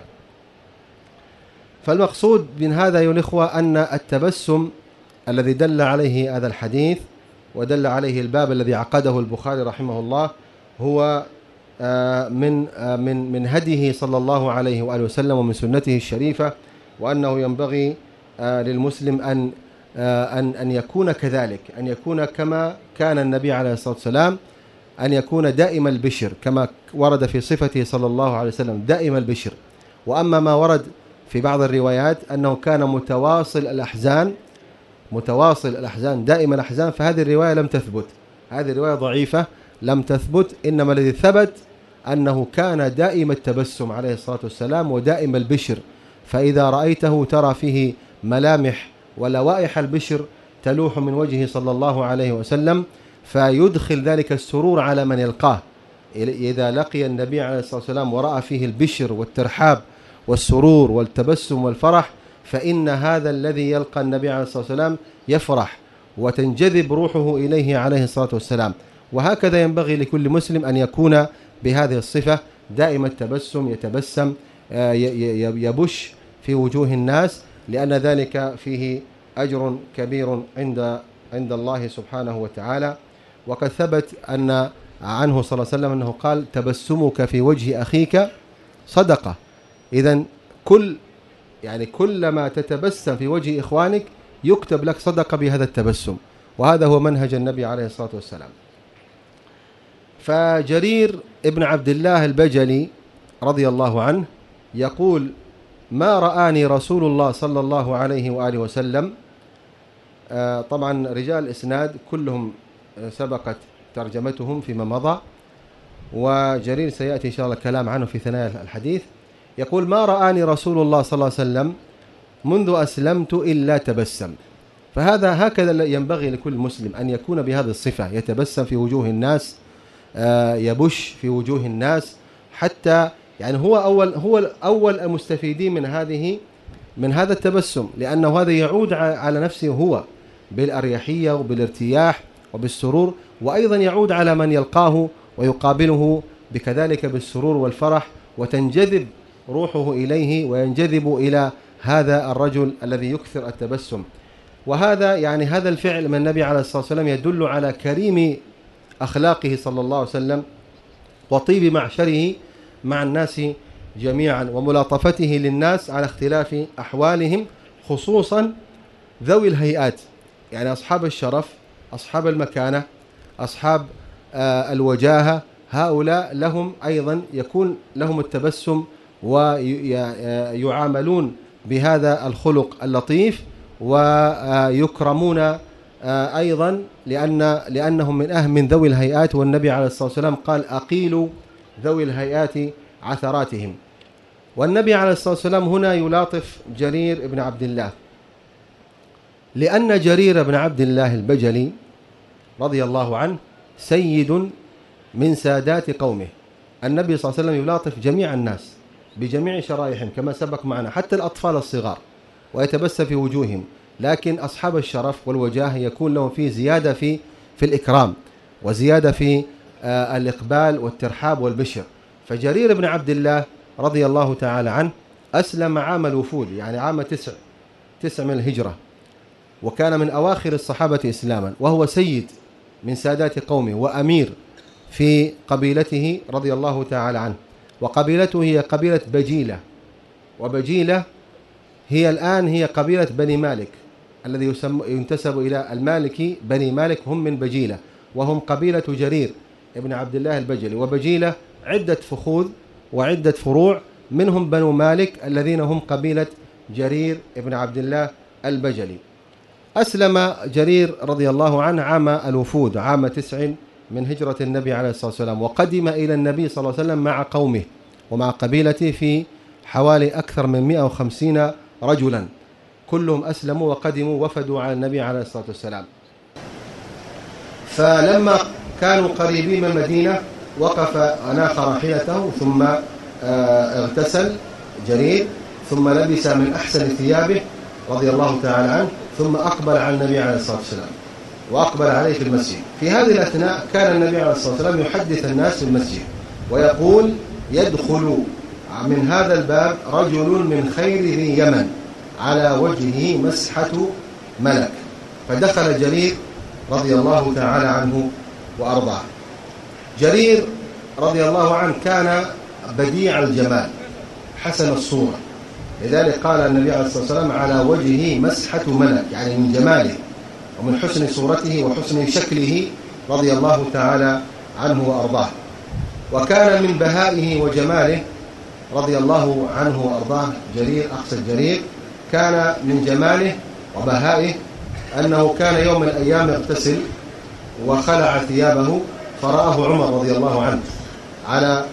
فالمقصود من هذا أيها الإخوة أن التبسم الذي دل عليه هذا الحديث ودل عليه الباب الذي عقده البخاري رحمه الله هو من من من هديه صلى الله عليه وآله وسلم ومن سنته الشريفة، وأنه ينبغي للمسلم أن أن أن يكون كذلك، أن يكون كما كان النبي عليه الصلاة والسلام، أن يكون دائم البشر كما ورد في صفته صلى الله عليه وسلم دائم البشر. وأما ما ورد في بعض الروايات أنه كان متواصل الأحزان، متواصل الأحزان دائم الأحزان، فهذه الرواية لم تثبت، هذه الرواية ضعيفة لم تثبت. إنما الذي ثبت أنه كان دائم التبسم عليه الصلاة والسلام ودائم البشر، فإذا رأيته ترى فيه ملامح ولوائح البشر تلوح من وجهه صلى الله عليه وسلم، فيدخل ذلك السرور على من يلقاه. إذا لقي النبي عليه الصلاة والسلام ورأى فيه البشر والترحاب والسرور والتبسم والفرح، فإن هذا الذي يلقى النبي عليه الصلاة والسلام يفرح وتنجذب روحه إليه عليه الصلاة والسلام. وهكذا ينبغي لكل مسلم أن يكون بهذه الصفة دائما التبسم، يتبسم يبش في وجوه الناس، لأن ذلك فيه أجر كبير عند عند الله سبحانه وتعالى. وقد ثبت أن عنه صلى الله عليه وسلم أنه قال: تبسمك في وجه أخيك صدقة. إذن كل يعني كلما تتبسم في وجه إخوانك يكتب لك صدقة بهذا التبسم، وهذا هو منهج النبي عليه الصلاة والسلام. فجرير ابن عبد الله البجلي رضي الله عنه يقول: ما رآني رسول الله صلى الله عليه وآله وسلم. آه طبعا رجال الإسناد كلهم سبقت ترجمتهم فيما مضى، وجرير سيأتي إن شاء الله الكلام عنه في ثنايا الحديث. يقول: ما رآني رسول الله صلى الله عليه وسلم منذ أسلمت إلا تبسم. فهذا هكذا ينبغي لكل مسلم أن يكون بهذه الصفة، يتبسم في وجوه الناس يبش في وجوه الناس، حتى يعني هو أول هو أول المستفيدين من هذه من هذا التبسم، لأنه هذا يعود على نفسه هو بالأريحية وبالارتياح وبالسرور، وأيضا يعود على من يلقاه ويقابله بكذلك بالسرور والفرح، وتنجذب روحه إليه وينجذب إلى هذا الرجل الذي يكثر التبسم. وهذا يعني هذا الفعل من النبي عليه الصلاة والسلام يدل على كريم أخلاقه صلى الله عليه وسلم وطيب معشره مع الناس جميعا، وملاطفته للناس على اختلاف أحوالهم، خصوصا ذوي الهيئات، يعني أصحاب الشرف، أصحاب المكانة، أصحاب الوجاهة، هؤلاء لهم أيضا يكون لهم التبسم ويعاملون بهذا الخلق اللطيف، ويكرمون أيضا لأن لأنهم من أهم من ذوي الهيئات. والنبي عليه الصلاة والسلام قال: أقيلوا ذوي الهيئات عثراتهم. والنبي عليه الصلاة والسلام هنا يلاطف جرير بن عبد الله، لأن جرير بن عبد الله البجلي رضي الله عنه سيد من سادات قومه. النبي صلى الله عليه وسلم يلاطف جميع الناس بجميع شرائحهم كما سبق معنا، حتى الأطفال الصغار، ويتبسم في وجوههم، لكن أصحاب الشرف والوجاه يكون لهم فيه زيادة في في الإكرام، وزيادة في آه الإقبال والترحاب والبشر. فجرير بن عبد الله رضي الله تعالى عنه أسلم عام الوفود، يعني عام تسع تسع من الهجرة، وكان من أواخر الصحابة إسلاما، وهو سيد من سادات قومه وأمير في قبيلته رضي الله تعالى عنه. وقبيلته هي قبيلة بجيلة، وبجيلة هي الآن هي قبيلة بني مالك، الذي ينتسب إلى المالكي بني مالك، هم من بجيلة، وهم قبيلة جرير ابن عبد الله البجلي. وبجيلة عدة فخوذ وعدة فروع، منهم بنو مالك الذين هم قبيلة جرير ابن عبد الله البجلي. أسلم جرير رضي الله عنه عام الوفود، عام تسع من هجرة النبي عليه الصلاة والسلام، وقدم إلى النبي صلى الله عليه وسلم مع قومه ومع قبيلته في حوالي أكثر من مئة وخمسين رجلا، كلهم أسلموا وقدموا وفدوا على النبي عليه الصلاة والسلام. فلما كانوا قريبين من المدينة وقف أناخ راحلته، ثم اغتسل جرير، ثم لبس من أحسن ثيابه رضي الله تعالى عنه، ثم أقبل على النبي عليه الصلاة والسلام وأقبل عليه في المسجد. في هذه الأثناء كان النبي عليه الصلاة والسلام يحدث الناس في المسجد ويقول: يدخل من هذا الباب رجل من خير ذي يمن على وجهه مسحة ملك. فدخل جرير رضي الله تعالى عنه وأرضاه. جرير رضي الله عنه كان بديع الجمال حسن الصورة، لذلك قال النبي عليه الصلاة والسلام: على وجهه مسحة ملك، يعني من جماله ومن حسن صورته وحسن شكله رضي الله تعالى عنه وأرضاه. وكان من بهائه وجماله رضي الله عنه وأرضاه جرير، أقصد جرير، كان من جماله وبهائه أنه كان يوم من الأيام يغتسل وخلع ثيابه، فرآه عمر رضي الله عنه على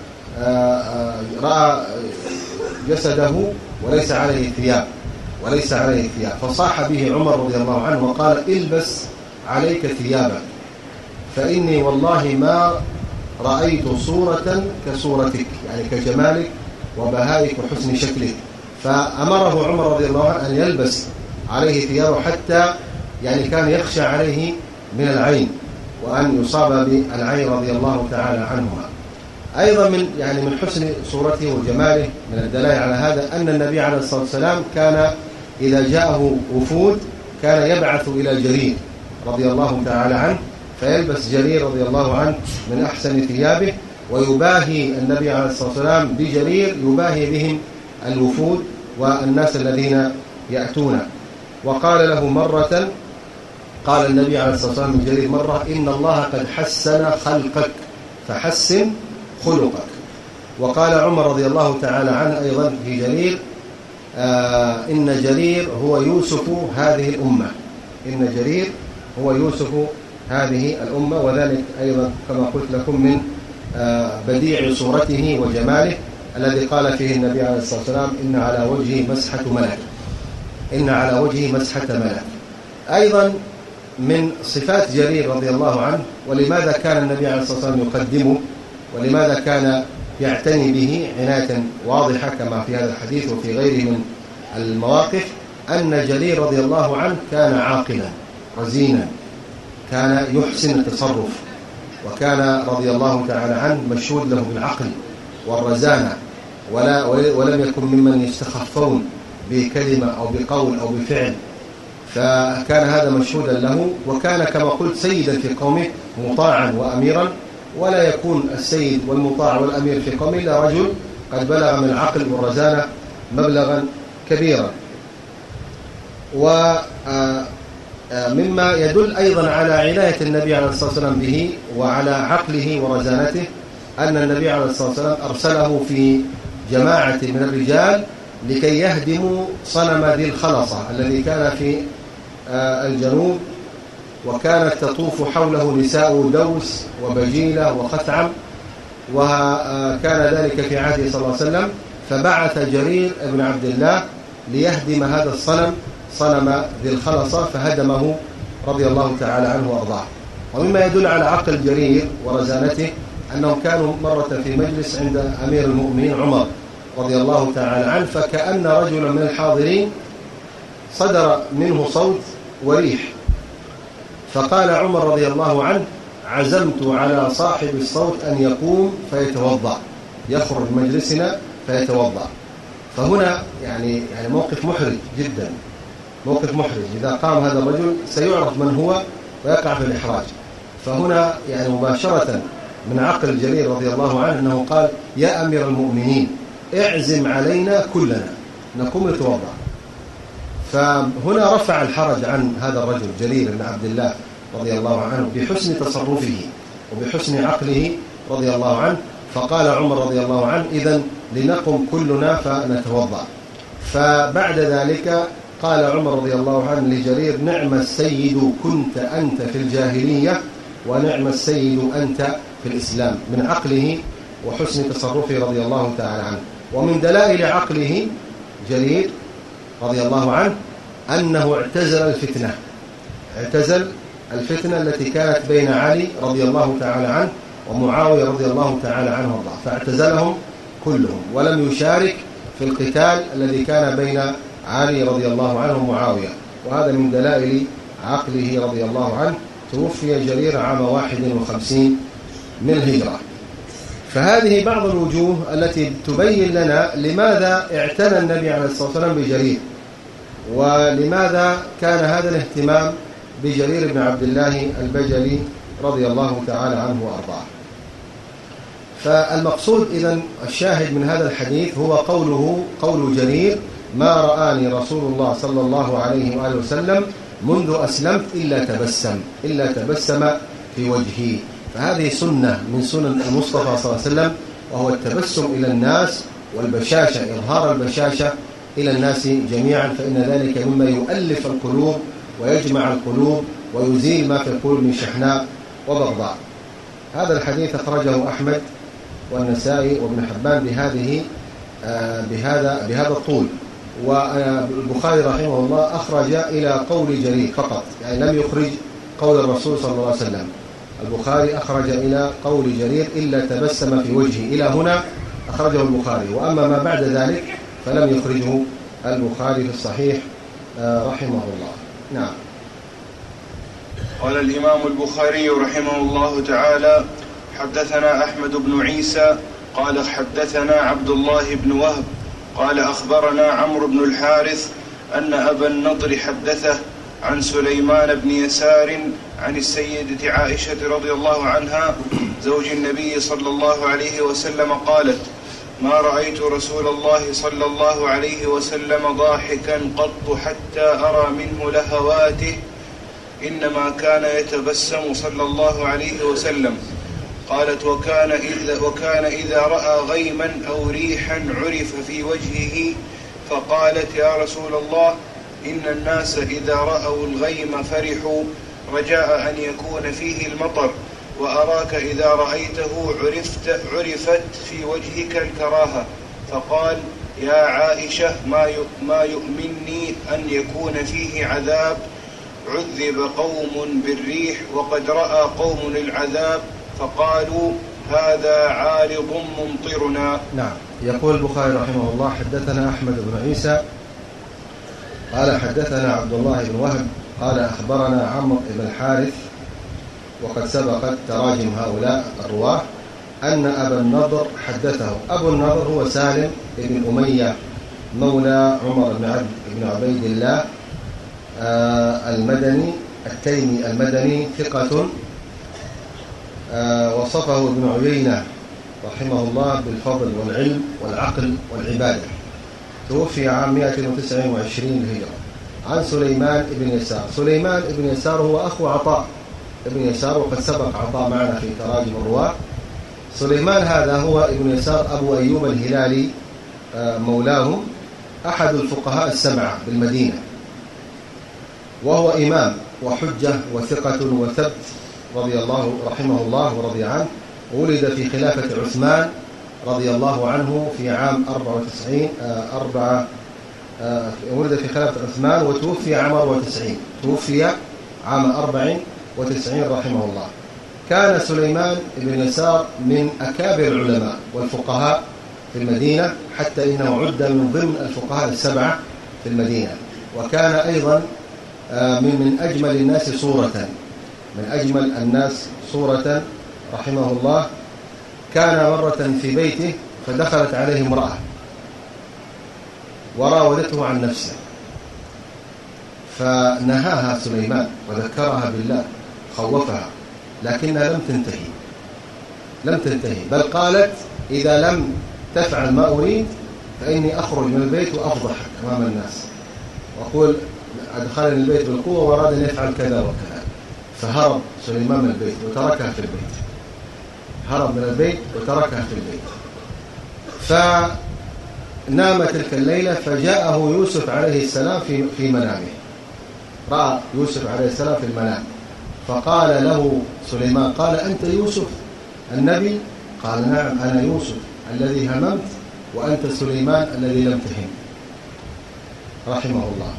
رأى جسده وليس عليه ثياب وليس عليه ثياب فصاح به عمر رضي الله عنه وقال: البس عليك ثيابك، فإني والله ما رأيت صورة كصورتك، يعني كجمالك وبهائك وحسن شكلك. فأمره عمر رضي الله عنه أن يلبس عليه ثيابه، حتى يعني كان يخشى عليه من العين وأن يصاب بالعين رضي الله تعالى عنهما. أيضا من يعني من حسن صورته وجماله من الدلائل على هذا أن النبي عليه الصلاة والسلام كان إذا جاءه وفود كان يبعث إلى جرير رضي الله تعالى عنه، فيلبس جرير رضي الله عنه من أحسن ثيابه، ويباهي النبي عليه الصلاة والسلام بجرير، يباهي بهم الوفود والناس الذين يأتون. وقال له مرة، قال النبي عليه الصلاة والسلام من جرير مرة: إن الله قد حسن خلقك فحسن خلقك. وقال عمر رضي الله تعالى عنه أيضا في جرير: آه إن جرير هو يوسف هذه الأمة، إن جرير هو يوسف هذه الأمة. وذلك أيضا كما قلت لكم من آه بديع صورته وجماله الذي قال فيه النبي عليه الصلاة والسلام: إن على وجهه مسحة ملك، إن على وجهه مسحة ملك. أيضا من صفات جرير رضي الله عنه، ولماذا كان النبي عليه الصلاة والسلام يقدمه، ولماذا كان يعتني به عناية واضحة كما في هذا الحديث وفي غيره من المواقف، أن جرير رضي الله عنه كان عاقلا رزينا، كان يحسن التصرف، وكان رضي الله تعالى عنه مشهود له بالعقل والرزانة، ولا ولم يكن ممن يستخفون بكلمة أو بقول أو بفعل، فكان هذا مشهودا له. وكان كما قلت سيدا في قومه مطاعا وأميرا، ولا يكون السيد والمطاع والأمير في قومه إلا رجل قد بلغ من العقل والرزانة مبلغا كبيرا. ومما يدل أيضا على عناية النبي عليه الصلاة والسلام به وعلى عقله ورزانته أن النبي عليه الصلاة والسلام أرسله في جماعة من الرجال لكي يهدموا صنم ذي الخلصة الذي كان في الجنوب، وكانت تطوف حوله نساء دوس وبجيلة وخثعم، وكان ذلك في عهده صلى الله عليه وسلم. فبعث جرير بن عبد الله ليهدم هذا الصنم، صنم ذي الخلصة، فهدمه رضي الله تعالى عنه وأرضاه. ومما يدل على عقل جرير ورزانته أنهم كانوا مرة في مجلس عند أمير المؤمنين عمر رضي الله تعالى عنه، فكأن رجلا من الحاضرين صدر منه صوت وريح، فقال عمر رضي الله عنه: عزمت على صاحب الصوت أن يقوم فيتوضأ، يخرج مجلسنا فيتوضأ. فهنا يعني يعني موقف محرج جدا، موقف محرج. إذا قام هذا الرجل سيعرف من هو ويقع في الإحراج. فهنا يعني مباشرة من عقل جرير رضي الله عنه أنه قال: يا أمير المؤمنين اعزم علينا كلنا نقوم نتوضأ. فهنا رفع الحرج عن هذا الرجل جرير بن عبد الله رضي الله عنه بحسن تصرفه وبحسن عقله رضي الله عنه. فقال عمر رضي الله عنه: إذن لنقم كلنا فنتوضأ. فبعد ذلك قال عمر رضي الله عنه لجرير: نعم السيد كنت أنت في الجاهلية ونعم السيد أنت في الإسلام، من عقله وحسن تصرفه رضي الله تعالى عنه. ومن دلائل عقله جرير رضي الله عنه أنه اعتزل الفتنة، اعتزل الفتنة التي كانت بين علي رضي الله تعالى عنه ومعاوية رضي الله تعالى عنه وارضاه، فاعتزلهم كلهم ولم يشارك في القتال الذي كان بين علي رضي الله عنه ومعاوية. وهذا من دلائل عقله رضي الله عنه. توفي جرير عام واحد وخمسين من الهجرة. فهذه بعض الوجوه التي تبين لنا لماذا اعتنى النبي عليه الصلاة والسلام بجرير، ولماذا كان هذا الاهتمام بجرير بن عبد الله البجلي رضي الله تعالى عنه وأرضاه. فالمقصود إذن الشاهد من هذا الحديث هو قوله قول جرير: ما رآني رسول الله صلى الله عليه وآله وسلم منذ أسلمت إلا تبسم إلا تبسم في وجهي. فهذه سنة من سنن المصطفى صلى الله عليه وسلم، وهو التبسم إلى الناس والبشاشة، إظهار البشاشة إلى الناس جميعا، فإن ذلك مما يؤلف القلوب ويجمع القلوب ويزيل ما في القلوب من شحناء وبغضاء. هذا الحديث أخرجه أحمد والنسائي وابن حبان بهذه بهذا بهذا الطول، والبخاري رحمه الله أخرج إلى قول جرير فقط، يعني لم يخرج قول الرسول صلى الله عليه وسلم. البخاري أخرج إلى قول جرير إلا تبسم في وجهه، إلى هنا أخرجه البخاري، وأما ما بعد ذلك فلم يخرجه البخاري في الصحيح رحمه الله. نعم. قال الإمام البخاري رحمه الله تعالى: حدثنا أحمد بن عيسى قال حدثنا عبد الله بن وهب قال أخبرنا عمرو بن الحارث أن أبا النضر حدثه عن سليمان بن يسار عن السيدة عائشة رضي الله عنها زوج النبي صلى الله عليه وسلم قالت: ما رأيت رسول الله صلى الله عليه وسلم ضاحكا قط حتى أرى منه لهواته، إنما كان يتبسم صلى الله عليه وسلم. قالت: وكان إذا, وكان إذا رأى غيما أو ريحا عرف في وجهه، فقالت: يا رسول الله، إن الناس إذا رأوا الغيم فرحوا رجاء أن يكون فيه المطر، وأراك إذا رأيته عرفت عرفت في وجهك الكراهة. فقال: يا عائشة، ما ما يؤمنني أن يكون فيه عذاب عذب قوم بالريح وقد رأى قوم العذاب فقالوا هذا عارض ممطرنا. نعم. يقول البخاري رحمه الله: حدثنا أحمد بن عيسى قال حدثنا عبد الله بن وهب قال أخبرنا عمرو بن الحارث، وقد سبقت تراجم هؤلاء الرواه، أن أبا النضر حدثه. أبو النضر هو سالم بن أمية مولى عمر بن عبد بن عبيد الله المدني التيمي المدني، ثقة. وصفه ابن عيينة رحمه الله بالفضل والعلم والعقل والعبادة. توفي عام مئة وتسعة وعشرين للهجرة. عن سليمان بن يسار. سليمان بن يسار هو أخو عطاء بن يسار، وقد سبق عطاء معنا في تراجم الرواة. سليمان هذا هو ابن يسار أبو أيوب الهلالي مولاهم، أحد الفقهاء السبعة بالمدينة، وهو إمام وحجة وثقة وثبت رضي الله رحمه الله ورضي عنه. ولد في خلافة عثمان رضي الله عنه في عام أربعة وتسعين أربعة ولد في خلافة عثمان وتوفي عام أربعة وتسعين توفي عام أربعة وتسعين رحمه الله. كان سليمان بن يسار من أكابر العلماء والفقهاء في المدينة، حتى إنه عد من ضمن الفقهاء السبعة في المدينة. وكان أيضا من من أجمل الناس صورة من أجمل الناس صورة رحمه الله. كان مرة في بيته فدخلت عليه امرأة وراودته عن نفسه، فنهاها سليمان وذكرها بالله، خوفها، لكنها لم تنتهي لم تنتهي بل قالت: إذا لم تفعل ما أريد فإني أخرج من البيت وأفضحك أمام الناس، وأقول أدخلني البيت بالقوة وأراد أن يفعل كذا وكذا. فهرب سليمان من البيت وتركها في البيت هرب من البيت وتركها في البيت. فنام تلك الليلة، فجاءه يوسف عليه السلام في في منامه. رأى يوسف عليه السلام في المنام، فقال له سليمان: قال: أنت يوسف النبي؟ قال: نعم، أنا يوسف الذي هممت، وأنت سليمان الذي لم تهم. رحمه الله.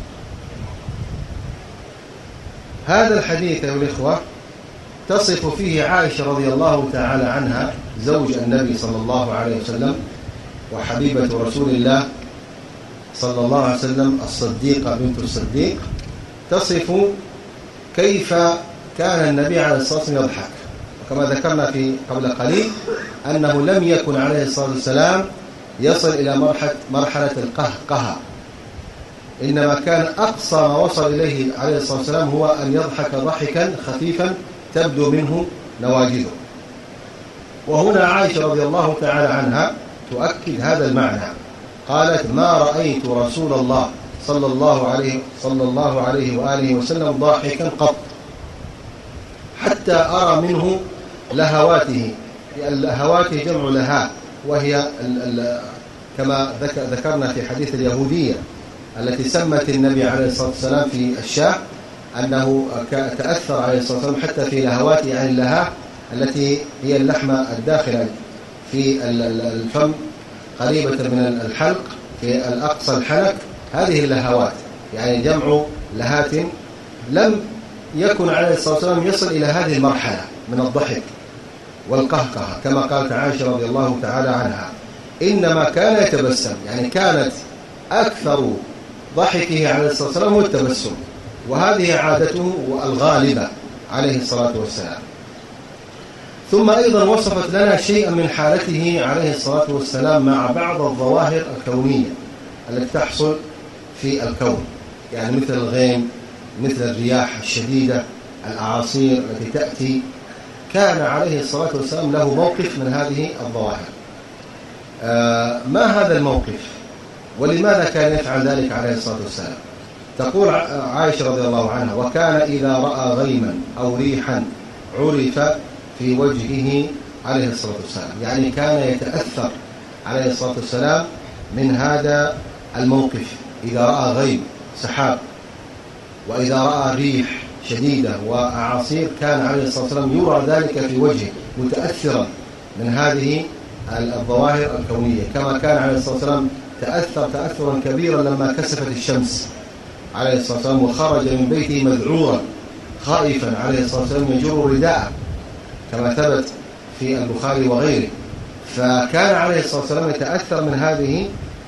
هذا الحديث يا الإخوة تصف فيه عائشة رضي الله تعالى عنها زوج النبي صلى الله عليه وسلم وحبيبة رسول الله صلى الله عليه وسلم، الصديقة بنت الصديق، تصف كيف كان النبي عليه الصلاة والسلام يضحك. وكما ذكرنا في قبل قليل أنه لم يكن عليه الصلاة والسلام يصل إلى مرحلة مرحلة القهقهة، إنما كان أقصى ما وصل إليه عليه الصلاة والسلام هو أن يضحك ضحكا خفيفا تبدو منه نواجذه. وهنا عائشة رضي الله تعالى عنها تؤكد هذا المعنى. قالت: ما رأيت رسول الله صلى الله عليه صلى الله عليه وآله وسلم ضاحكا قط، حتى أرى منه لهواته. لهواته جمع لها، وهي ال ال كما ذكرنا في حديث اليهودية التي سمت النبي عليه الصلاة والسلام في الشاه أنه تأثر عليه الصلاة والسلام حتى في لهواته، يعني اللها التي هي اللحمة الداخلة في الفم قريبة من الحلق في الأقصى الحلق، هذه اللهوات، يعني جمع لهات. لم يكن عليه الصلاة والسلام يصل إلى هذه المرحلة من الضحك والقهقهة كما قالت عائشة رضي الله تعالى عنها، إنما كان يتبسم، يعني كانت أكثر ضحكه عليه الصلاة والسلام هو التبسم، وهذه عادته الغالبة عليه الصلاة والسلام. ثم أيضا وصفت لنا شيئا من حالته عليه الصلاة والسلام مع بعض الظواهر الكونية التي تحصل في الكون، يعني مثل الغيم، مثل الرياح الشديدة، الأعاصير التي تأتي. كان عليه الصلاة والسلام له موقف من هذه الظواهر. آه ما هذا الموقف؟ ولماذا كان يفعل ذلك عليه الصلاة والسلام؟ تقول عائشة رضي الله عنها: وكان إذا رأى غيما أو ريحا عرف في وجهه عليه الصلاة والسلام، يعني كان يتأثر عليه الصلاة والسلام من هذا الموقف. إذا رأى غيم سحاب، وإذا رأى ريح شديدة وأعاصير، كان عليه الصلاة والسلام يرى ذلك في وجهه متأثرا من هذه الظواهر الكونية. كما كان عليه الصلاة والسلام تأثر تأثرا كبيرا لما كسفت الشمس عليه الصلاة والسلام وخرج من بيته مذعورا خائفا عليه الصلاة والسلام يجر رداءه كما ثبت في البخاري وغيره. فكان عليه الصلاة والسلام يتأثر من هذه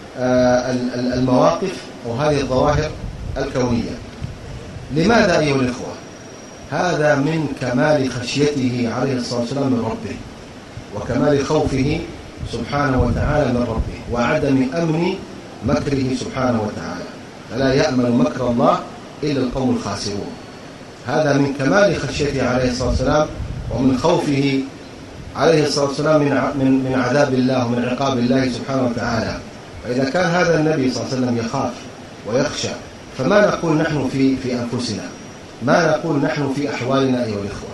المواقف وهذه الظواهر الكونية. لماذا أيها الإخوة؟ هذا من كمال خشيته عليه الصلاة والسلام من ربه، وكمال خوفه سبحانه وتعالى من ربه، وعدم أمن مكره سبحانه وتعالى. فلا يأمن مكر الله إلا القوم الخاسرون. هذا من كمال خشيته عليه الصلاة والسلام ومن خوفه عليه الصلاة والسلام من من من عذاب الله ومن عقاب الله سبحانه وتعالى. فإذا كان هذا النبي صلى الله عليه وسلم يخاف ويخشى، فما نقول نحن في في أنفسنا؟ ما نقول نحن في أحوالنا أيها الإخوة؟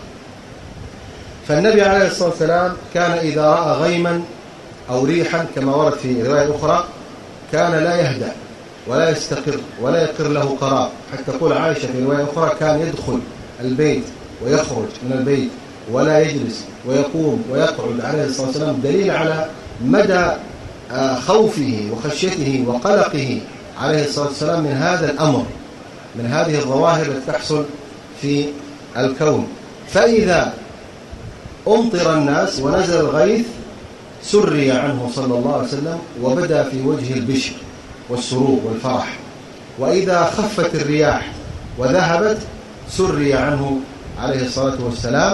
فالنبي عليه الصلاة والسلام كان إذا رأى غيما أو ريحا كما ورد في رواية أخرى كان لا يهدأ ولا يستقر ولا يقر له قرار، حتى تقول عائشة في رواية أخرى كان يدخل البيت ويخرج من البيت ولا يجلس ويقوم ويقعد عليه الصلاة والسلام، دليل على مدى خوفه وخشيته وقلقه عليه الصلاة والسلام من هذا الأمر، من هذه الظواهر التي تحصل في الكون. فإذا أمطر الناس ونزل الغيث سري عنه صلى الله عليه وسلم وبدأ في وجه البشر والسرور والفرح، وإذا خفت الرياح وذهبت سري عنه عليه الصلاة والسلام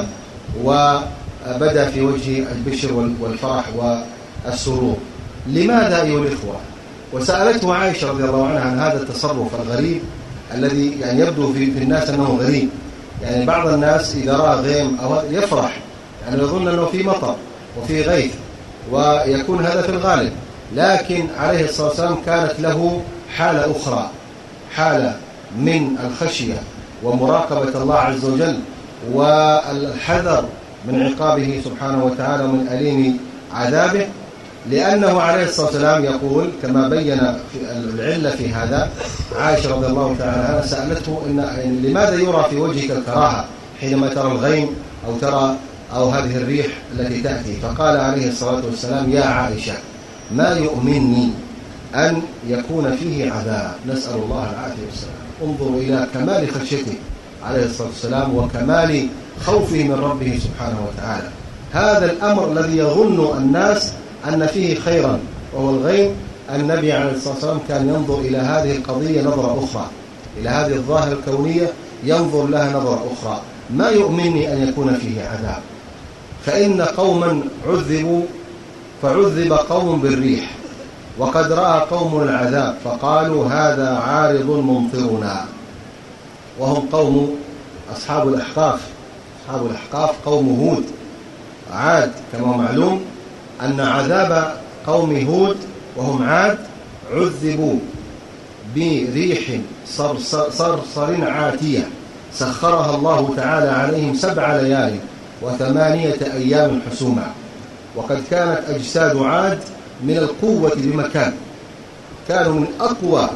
وبدأ في وجه البشر والفرح والسرور. لماذا أيها الإخوة؟ وسألته عائشة رضي الله عنها عن هذا التصرف الغريب الذي يعني يبدو في الناس أنه غريب. يعني بعض الناس إذا رأى غيم أو يفرح، يعني يظن أنه في مطر وفي غيث، ويكون هذا في الغالب. لكن عليه الصلاة والسلام كانت له حالة أخرى، حالة من الخشية ومراقبة الله عز وجل والحذر من عقابه سبحانه وتعالى ومن أليم عذابه. لأنه عليه الصلاة والسلام يقول كما بين في العلة في هذا، عائشة رضي الله تعالى عنها سألته إن يعني لماذا يرى في وجهك الكراهة حينما ترى الغيم أو ترى أو هذه الريح التي تأتي؟ فقال عليه الصلاة والسلام: يا عائشة ما يؤمنني أن يكون فيه عذاب، نسأل الله العافية والسلام. انظروا إلى كمال خشيته عليه الصلاة والسلام وكمال خوفه من ربه سبحانه وتعالى. هذا الأمر الذي يظن الناس أن فيه خيرا وهو الغيم، النبي عليه الصلاة والسلام كان ينظر إلى هذه القضية نظرة أخرى، إلى هذه الظاهرة الكونية ينظر لها نظرة أخرى. ما يؤمنني أن يكون فيه عذاب، فإن قوما عذبوا فعذب قوم بالريح، وقد رأى قوم العذاب فقالوا هذا عارض ممطرنا. وهم قوم أصحاب الأحقاف. أصحاب الأحقاف قوم هود عاد، كما معلوم أن عذاب قوم هود وهم عاد عذبوا بريح صرصر عاتية سخرها الله تعالى عليهم سبع ليال وثمانية أيام حسوما. وقد كانت أجساد عاد من القوة بمكان، كانوا من أقوى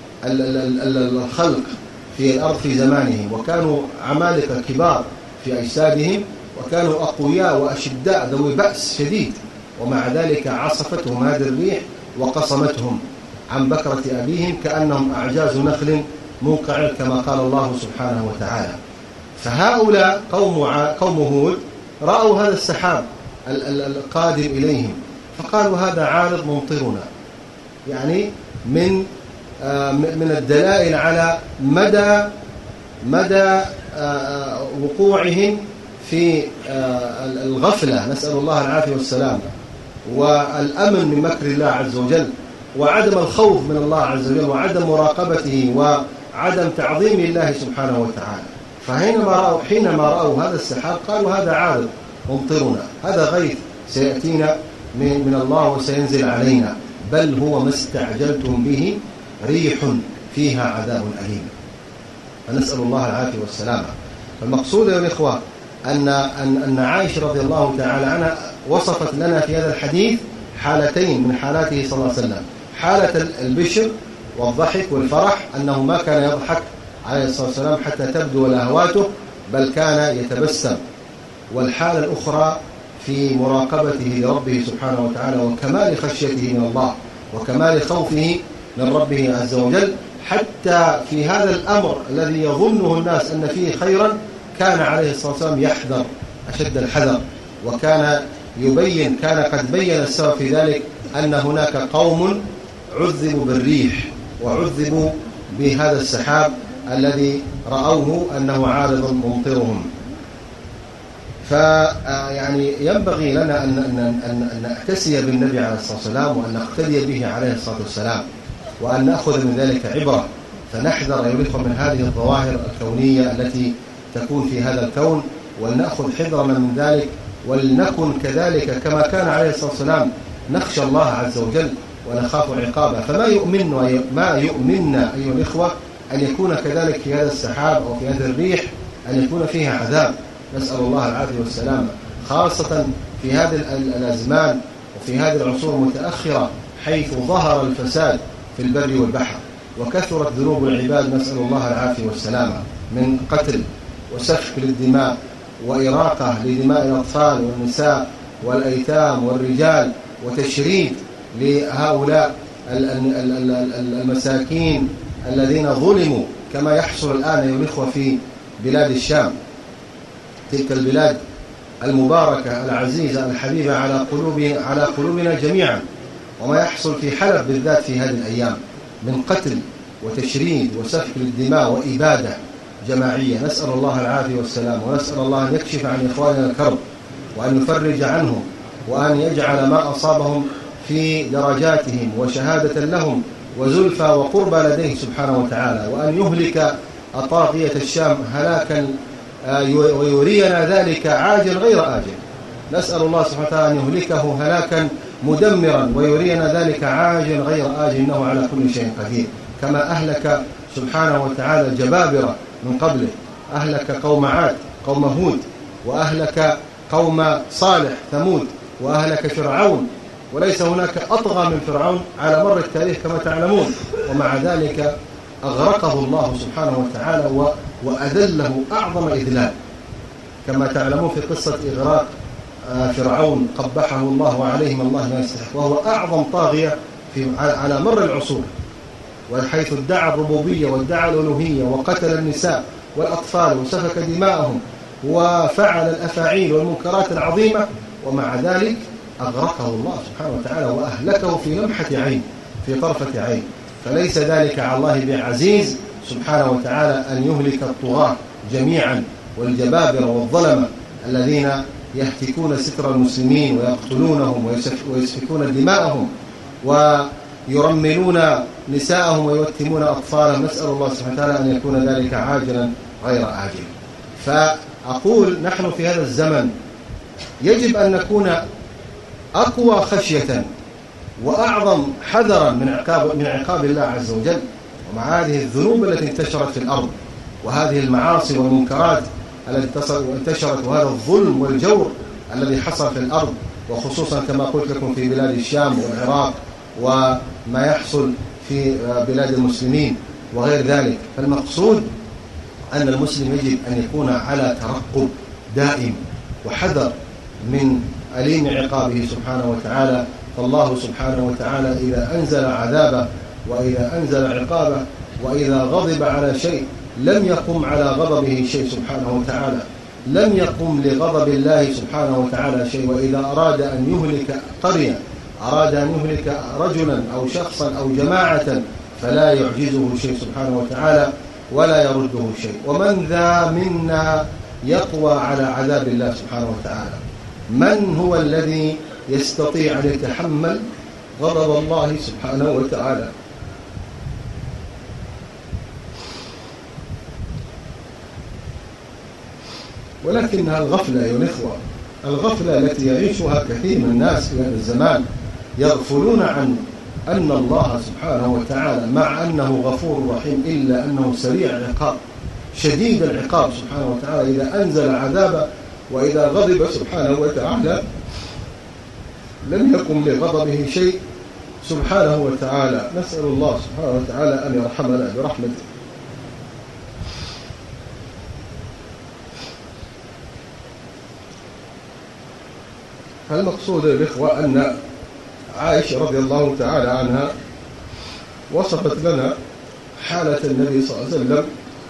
الخلق في الأرض في زمانهم، وكانوا عمالقة كبار في أجسادهم، وكانوا أقوياء وأشداء ذوي بأس شديد، ومع ذلك عصفتهم هذه الريح وقصمتهم عن بكرة أبيهم كأنهم أعجاز نخل منقعر كما قال الله سبحانه وتعالى. فهؤلاء قوم قوم هود رأوا هذا السحاب القادم إليهم فقالوا هذا عارض ممطرنا، يعني من من الدلائل على مدى مدى وقوعهم في الغفلة، نسأل الله العافية والسلامة، والأمن من مكر الله عز وجل، وعدم الخوف من الله عز وجل، وعدم مراقبته، وعدم تعظيم الله سبحانه وتعالى. فحينما رأوا حينما رأوا هذا السحاب قالوا هذا عارض ممطرنا، هذا غيث سيأتينا من الله وسينزل علينا، بل هو ما استعجلتم به ريح فيها عذاب أليم. فنسأل الله العافية والسلامة. فالمقصود يا الإخوة أن أن أن عائشة رضي الله تعالى عنها وصفت لنا في هذا الحديث حالتين من حالاته صلى الله عليه وسلم: حالة البشر والضحك والفرح، أنه ما كان يضحك عليه الصلاة والسلام حتى تبدو لهواته، بل كان يتبسم. والحالة الأخرى في مراقبته لربه سبحانه وتعالى وكمال خشيته من الله وكمال خوفه من ربه عز وجل، حتى في هذا الأمر الذي يظنه الناس أن فيه خيرا كان عليه الصلاة والسلام يحذر أشد الحذر، وكان يبين كان قد بين السبب في ذلك أن هناك قوم عذبوا بالريح وعذبوا بهذا السحاب الذي رأوه أنه عارض ممطرهم. فيعني ينبغي لنا أن أن نأتسي بالنبي عليه الصلاة والسلام وأن نقتدي به عليه الصلاة والسلام، وأن نأخذ من ذلك عبرة، فنحذر أيها الإخوة من هذه الظواهر الكونية التي تكون في هذا الكون، ولنأخذ حذرنا من ذلك، ولنكن كذلك كما كان عليه الصلاة والسلام نخشى الله عز وجل ونخاف عقابه. فما يؤمن ما يؤمننا أيها الإخوة أن يكون كذلك في هذا السحاب أو في هذه الريح أن يكون فيها عذاب، نسأل الله العافية والسلامة، خاصة في هذه الأزمان وفي هذه العصور المتأخرة حيث ظهر الفساد في البر والبحر وكثرت ذنوب العباد، نسأل الله العافية والسلامة، من قتل وسفك للدماء وإراقة لدماء الأطفال والنساء والأيتام والرجال، وتشريد لهؤلاء المساكين الذين ظلموا كما يحصل الآن أيها الإخوة في بلاد الشام، تلك البلاد المباركة العزيزة الحبيبة على قلوب على قلوبنا جميعا، وما يحصل في حلب بالذات في هذه الأيام من قتل وتشريد وسفك للدماء وإبادة جماعية، نسأل الله العافية والسلام، ونسأل الله أن يكشف عن إخواننا الكرب وأن يفرج عنهم، وأن يجعل ما أصابهم في درجاتهم وشهادة لهم وزلفى وقربى لديه سبحانه وتعالى، وأن يهلك طاغية الشام هلاكا ويرينا ذلك عاجل غير آجل، نسأل الله سبحانه وتعالى أن يهلكه هلاكا مدمرا ويرينا ذلك عاجل غير آجل، إنه على كل شيء قدير، كما أهلك سبحانه وتعالى الجبابرة من قبله، أهلك قوم عاد قوم هود، وأهلك قوم صالح ثمود، وأهلك فرعون، وليس هناك أطغى من فرعون على مر التاريخ كما تعلمون، ومع ذلك أغرقه الله سبحانه وتعالى وأذله أعظم إذلال، كما تعلمون في قصة إغراق فرعون قبحه الله وعليهم الله ما يستحق، وهو أعظم طاغية في على مر العصور، وحيث ادعى الربوبية وادعى الألوهية وقتل النساء والأطفال وسفك دماءهم وفعل الأفاعيل والمنكرات العظيمة، ومع ذلك أغرقه الله سبحانه وتعالى وأهلكه في لمحة عين في طرفة عين. فليس ذلك على الله بعزيز سبحانه وتعالى أن يهلك الطغاة جميعا والجبابرة والظلمة الذين يهتكون ستر المسلمين ويقتلونهم ويسفكون دماءهم ويرملون نساءهم ويتمون أطفالهم، نسأل الله سبحانه وتعالى أن يكون ذلك عاجلا غير آجل. فأقول نحن في هذا الزمن يجب أن نكون أقوى خشية وأعظم حذرا من عقاب من عقاب الله عز وجل، ومع هذه الذنوب التي انتشرت في الأرض وهذه المعاصي والمنكرات التي انتشرت وهذا الظلم والجور الذي حصل في الأرض، وخصوصا كما قلت لكم في بلاد الشام والعراق وما يحصل في بلاد المسلمين وغير ذلك. فالمقصود أن المسلم يجب أن يكون على ترقب دائم وحذر من أليم عقابه سبحانه وتعالى، فالله سبحانه وتعالى إذا أنزل عذابه وإذا أنزل عقابه وإذا غضب على شيء لم يقم على غضبه شيء سبحانه وتعالى، لم يقم لغضب الله سبحانه وتعالى شيء. وإذا أراد أن يهلك قرية، أراد أن يهلك رجلا أو شخصا أو جماعة، فلا يعجزه شيء سبحانه وتعالى ولا يرده شيء. ومن ذا منا يقوى على عذاب الله سبحانه وتعالى؟ من هو الذي يستطيع أن يتحمل غضب الله سبحانه وتعالى؟ ولكنها الغفلة يا الإخوة، الغفلة التي يعيشها كثير من الناس في هذا الزمان، يغفلون عن أن الله سبحانه وتعالى مع أنه غفور رحيم إلا أنه سريع العقاب شديد العقاب سبحانه وتعالى إذا أنزل عذابه، وإذا غضب سبحانه وتعالى لم يقم لغضبه شيء سبحانه وتعالى. نسأل الله سبحانه وتعالى أن يرحمنا برحمته. فالمقصود الإخوة أن عائشة رضي الله تعالى عنها وصفت لنا حالة النبي صلى الله عليه وسلم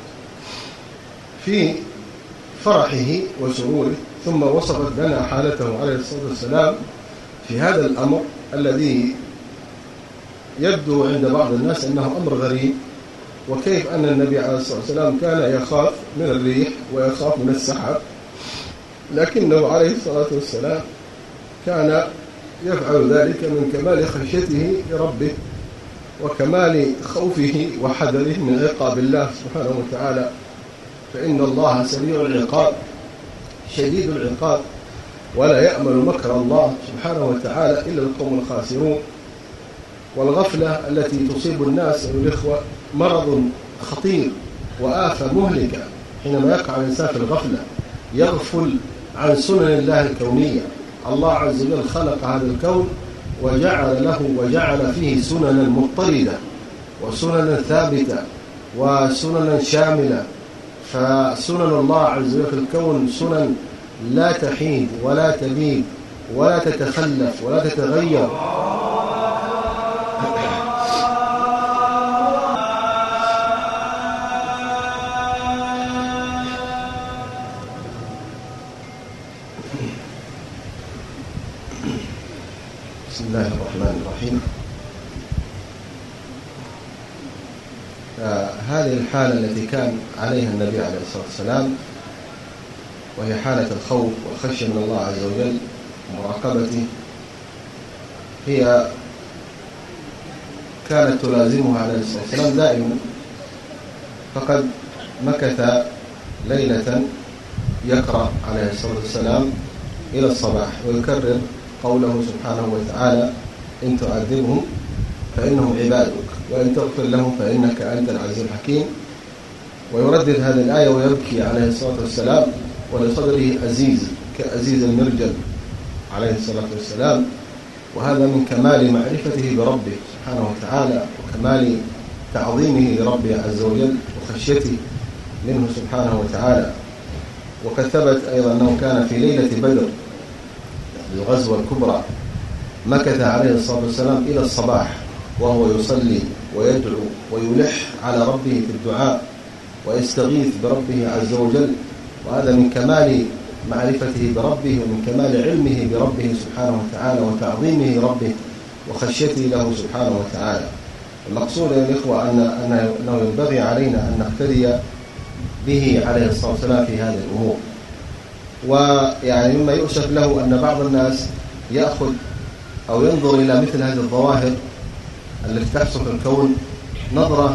في فرحه وسروره، ثم وصفت لنا حالته عليه الصلاة والسلام في هذا الأمر الذي يبدو عند بعض الناس أنه أمر غريب، وكيف أن النبي عليه الصلاة والسلام كان يخاف من الريح ويخاف من السحاب، لكنه عليه الصلاة والسلام كان يفعل ذلك من كمال خشيته لربه وكمال خوفه وحذره من عقاب الله سبحانه وتعالى، فإن الله سريع العقاب شديد العقاب، ولا يأمن مكر الله سبحانه وتعالى إلا القوم الخاسرون. والغفلة التي تصيب الناس أيها الإخوة مرض خطير وآفة مهلكة. حينما يقع الإنسان في الغفلة يغفل عن سنن الله الكونية. الله عز وجل خلق هذا الكون وجعل له وجعل فيه سننا مضطردة وسننا ثابتة وسننا شاملة، فسنن الله عز وجل في الكون سنن لا تحيد ولا تبيد ولا تتخلف ولا تتغير. بسم الله الرحمن الرحيم. هذه الحالة التي كان عليها النبي عليه الصلاة والسلام، وهي حالة الخوف والخشية من الله عز وجل ومراقبته، هي كانت تلازمها عليه الصلاة والسلام دائما. فقد مكث ليلة يقرأ عليه الصلاة والسلام إلى الصباح ويكرر قوله سبحانه وتعالى: إن تعذبهم فإنهم عبادك وإن تغفر لهم فإنك أنت العزيز الحكيم. ويردد هذه الآية ويبكي عليه الصلاة والسلام ولصدره أزيز كأزيز المرجل عليه الصلاة والسلام. وهذا من كمال معرفته بربه سبحانه وتعالى وكمال تعظيمه لربه عز وجل وخشيته منه سبحانه وتعالى. وقد ثبت أيضا أنه كان في ليلة بدر الغزوة الكبرى مكث عليه الصلاة والسلام إلى الصباح وهو يصلي ويدعو ويلح على ربه في الدعاء ويستغيث بربه عز وجل. وهذا من كمال معرفته بربه ومن كمال علمه بربه سبحانه وتعالى وتعظيمه لربه وخشيته له سبحانه وتعالى. المقصود يا الإخوة أن أنه ينبغي علينا أن نقتدي به عليه الصلاة والسلام في هذه الأمور. ويعني مما يؤسف له أن بعض الناس يأخذ أو ينظر إلى مثل هذه الظواهر التي تحصل في الكون نظرة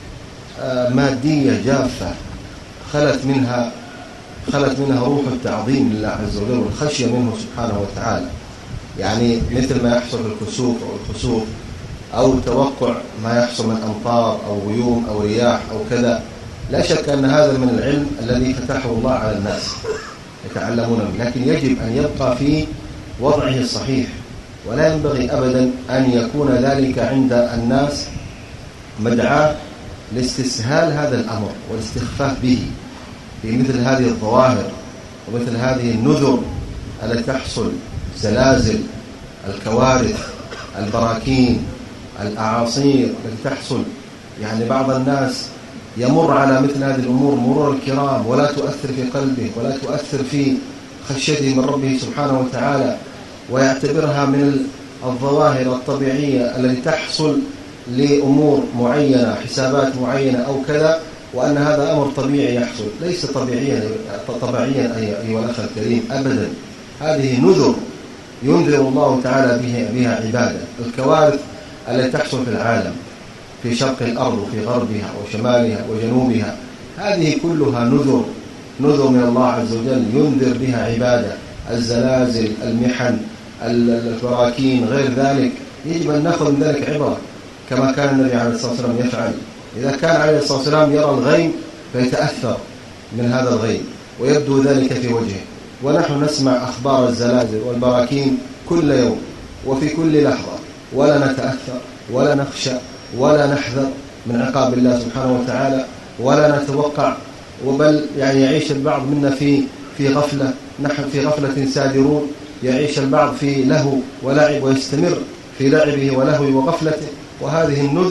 مادية جافة خلت منها خلت منها روح التعظيم لله عز وجل والخشية منه سبحانه وتعالى. يعني مثل ما يحصل في الكسوف أو الخسوف أو توقع ما يحصل من أمطار أو غيوم أو رياح أو كذا. لا شك أن هذا من العلم الذي فتحه الله على الناس يتعلمون، لكن يجب أن يبقى في وضعه الصحيح، ولا ينبغي أبدا أن يكون ذلك عند الناس مدعاة لاستسهال هذا الأمر والاستخفاف به في مثل هذه الظواهر ومثل هذه النذر التي تحصل، زلازل، الكوارث، البراكين، الأعاصير التي تحصل. يعني بعض الناس يمر على مثل هذه الأمور مرور الكرام ولا تؤثر في قلبه ولا تؤثر في خشيته من ربه سبحانه وتعالى، ويعتبرها من الظواهر الطبيعية التي تحصل لأمور معينة، حسابات معينة أو كذا، وأن هذا أمر طبيعي يحصل. ليس طبيعيا طبيعيا أيها الأخ الكريم أبدا. هذه نذر ينذر الله تعالى بها, بها عباده. الكوارث التي تحصل في العالم في شرق الأرض وفي غربها وشمالها وجنوبها، هذه كلها نذر نذر من الله عز وجل ينذر بها عباده. الزلازل، المحن، البراكين، غير ذلك، يجب أن نأخذ من ذلك عبرة كما كان النبي عليه الصلاة والسلام يفعل. إذا كان عليه الصلاة والسلام يرى الغيم فيتأثر من هذا الغيم ويبدو ذلك في وجهه، ونحن نسمع أخبار الزلازل والبراكين كل يوم وفي كل لحظة، ولا نتأثر ولا نخشى ولا نحذر من عقاب الله سبحانه وتعالى ولا نتوقع. وبل يعني يعيش البعض منا في في غفلة، نحن في غفلة سادرون. يعيش البعض في لهو ولعب ويستمر في لعبه ولهوه وغفلته. وهذه النذر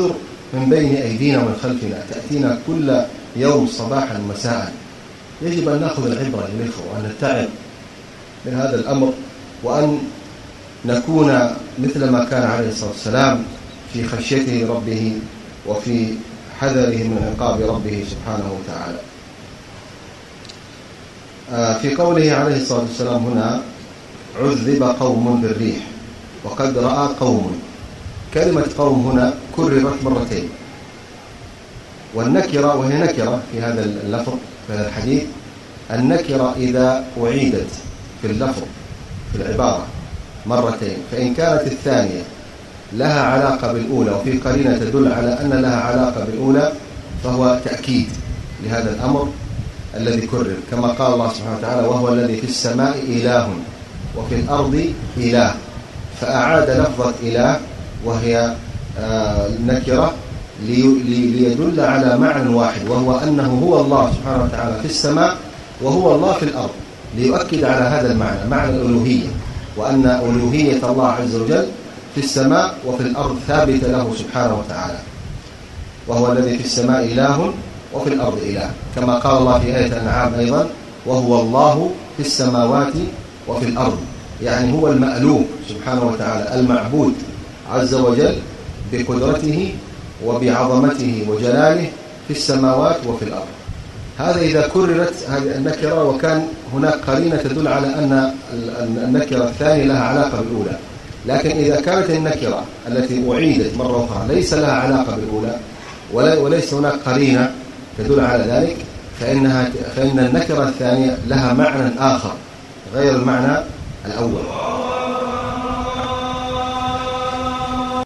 من بين أيدينا ومن خلفنا، تأتينا كل يوم صباحا مساء. يجب أن نأخذ العبرة يا الإخوة وأن نتعظ من هذا الأمر، وأن نكون مثل ما كان عليه الصلاة والسلام في خشيته ربه وفي حذره من عقاب ربه سبحانه وتعالى. في قوله عليه الصلاة والسلام هنا عذب قوم بالريح وقد رأى قوم، كلمة قوم هنا كررت مرتين، والنكرة وهي نكرة في هذا اللفظ في هذا الحديث، النكرة إذا أعيدت في اللفظ في العبارة مرتين، فإن كانت الثانية لها علاقة بالأولى وفي قرينة تدل على أن لها علاقة بالأولى فهو تأكيد لهذا الأمر الذي كرر، كما قال الله سبحانه وتعالى وهو الذي في السماء إله وفي الأرض إله، فأعاد لفظة إله وهي نكرة ليدل على معنى واحد، وهو أنه هو الله سبحانه وتعالى في السماء وهو الله في الأرض، ليؤكد على هذا المعنى، معنى الألوهية، وأن ألوهية الله عز وجل في السماء وفي الأرض ثابتة له سبحانه وتعالى، وهو الذي في السماء إله وفي الأرض إله، كما قال الله في آية الأنعام أيضا وهو الله في السماوات وفي الأرض، يعني هو المألوه سبحانه وتعالى المعبود عز وجل بقدرته وبعظمته وجلاله في السماوات وفي الأرض. هذا إذا كررت هذه النكرة وكان هناك قرينة تدل على أن النكرة الثانية لها علاقة بالأولى، لكن إذا كانت النكرة التي أعيدت مرة أخرى ليس لها علاقة بالأولى وليس هناك قرينة تدل على ذلك، فإنها فإن النكرة الثانية لها معنى آخر غير المعنى الأول.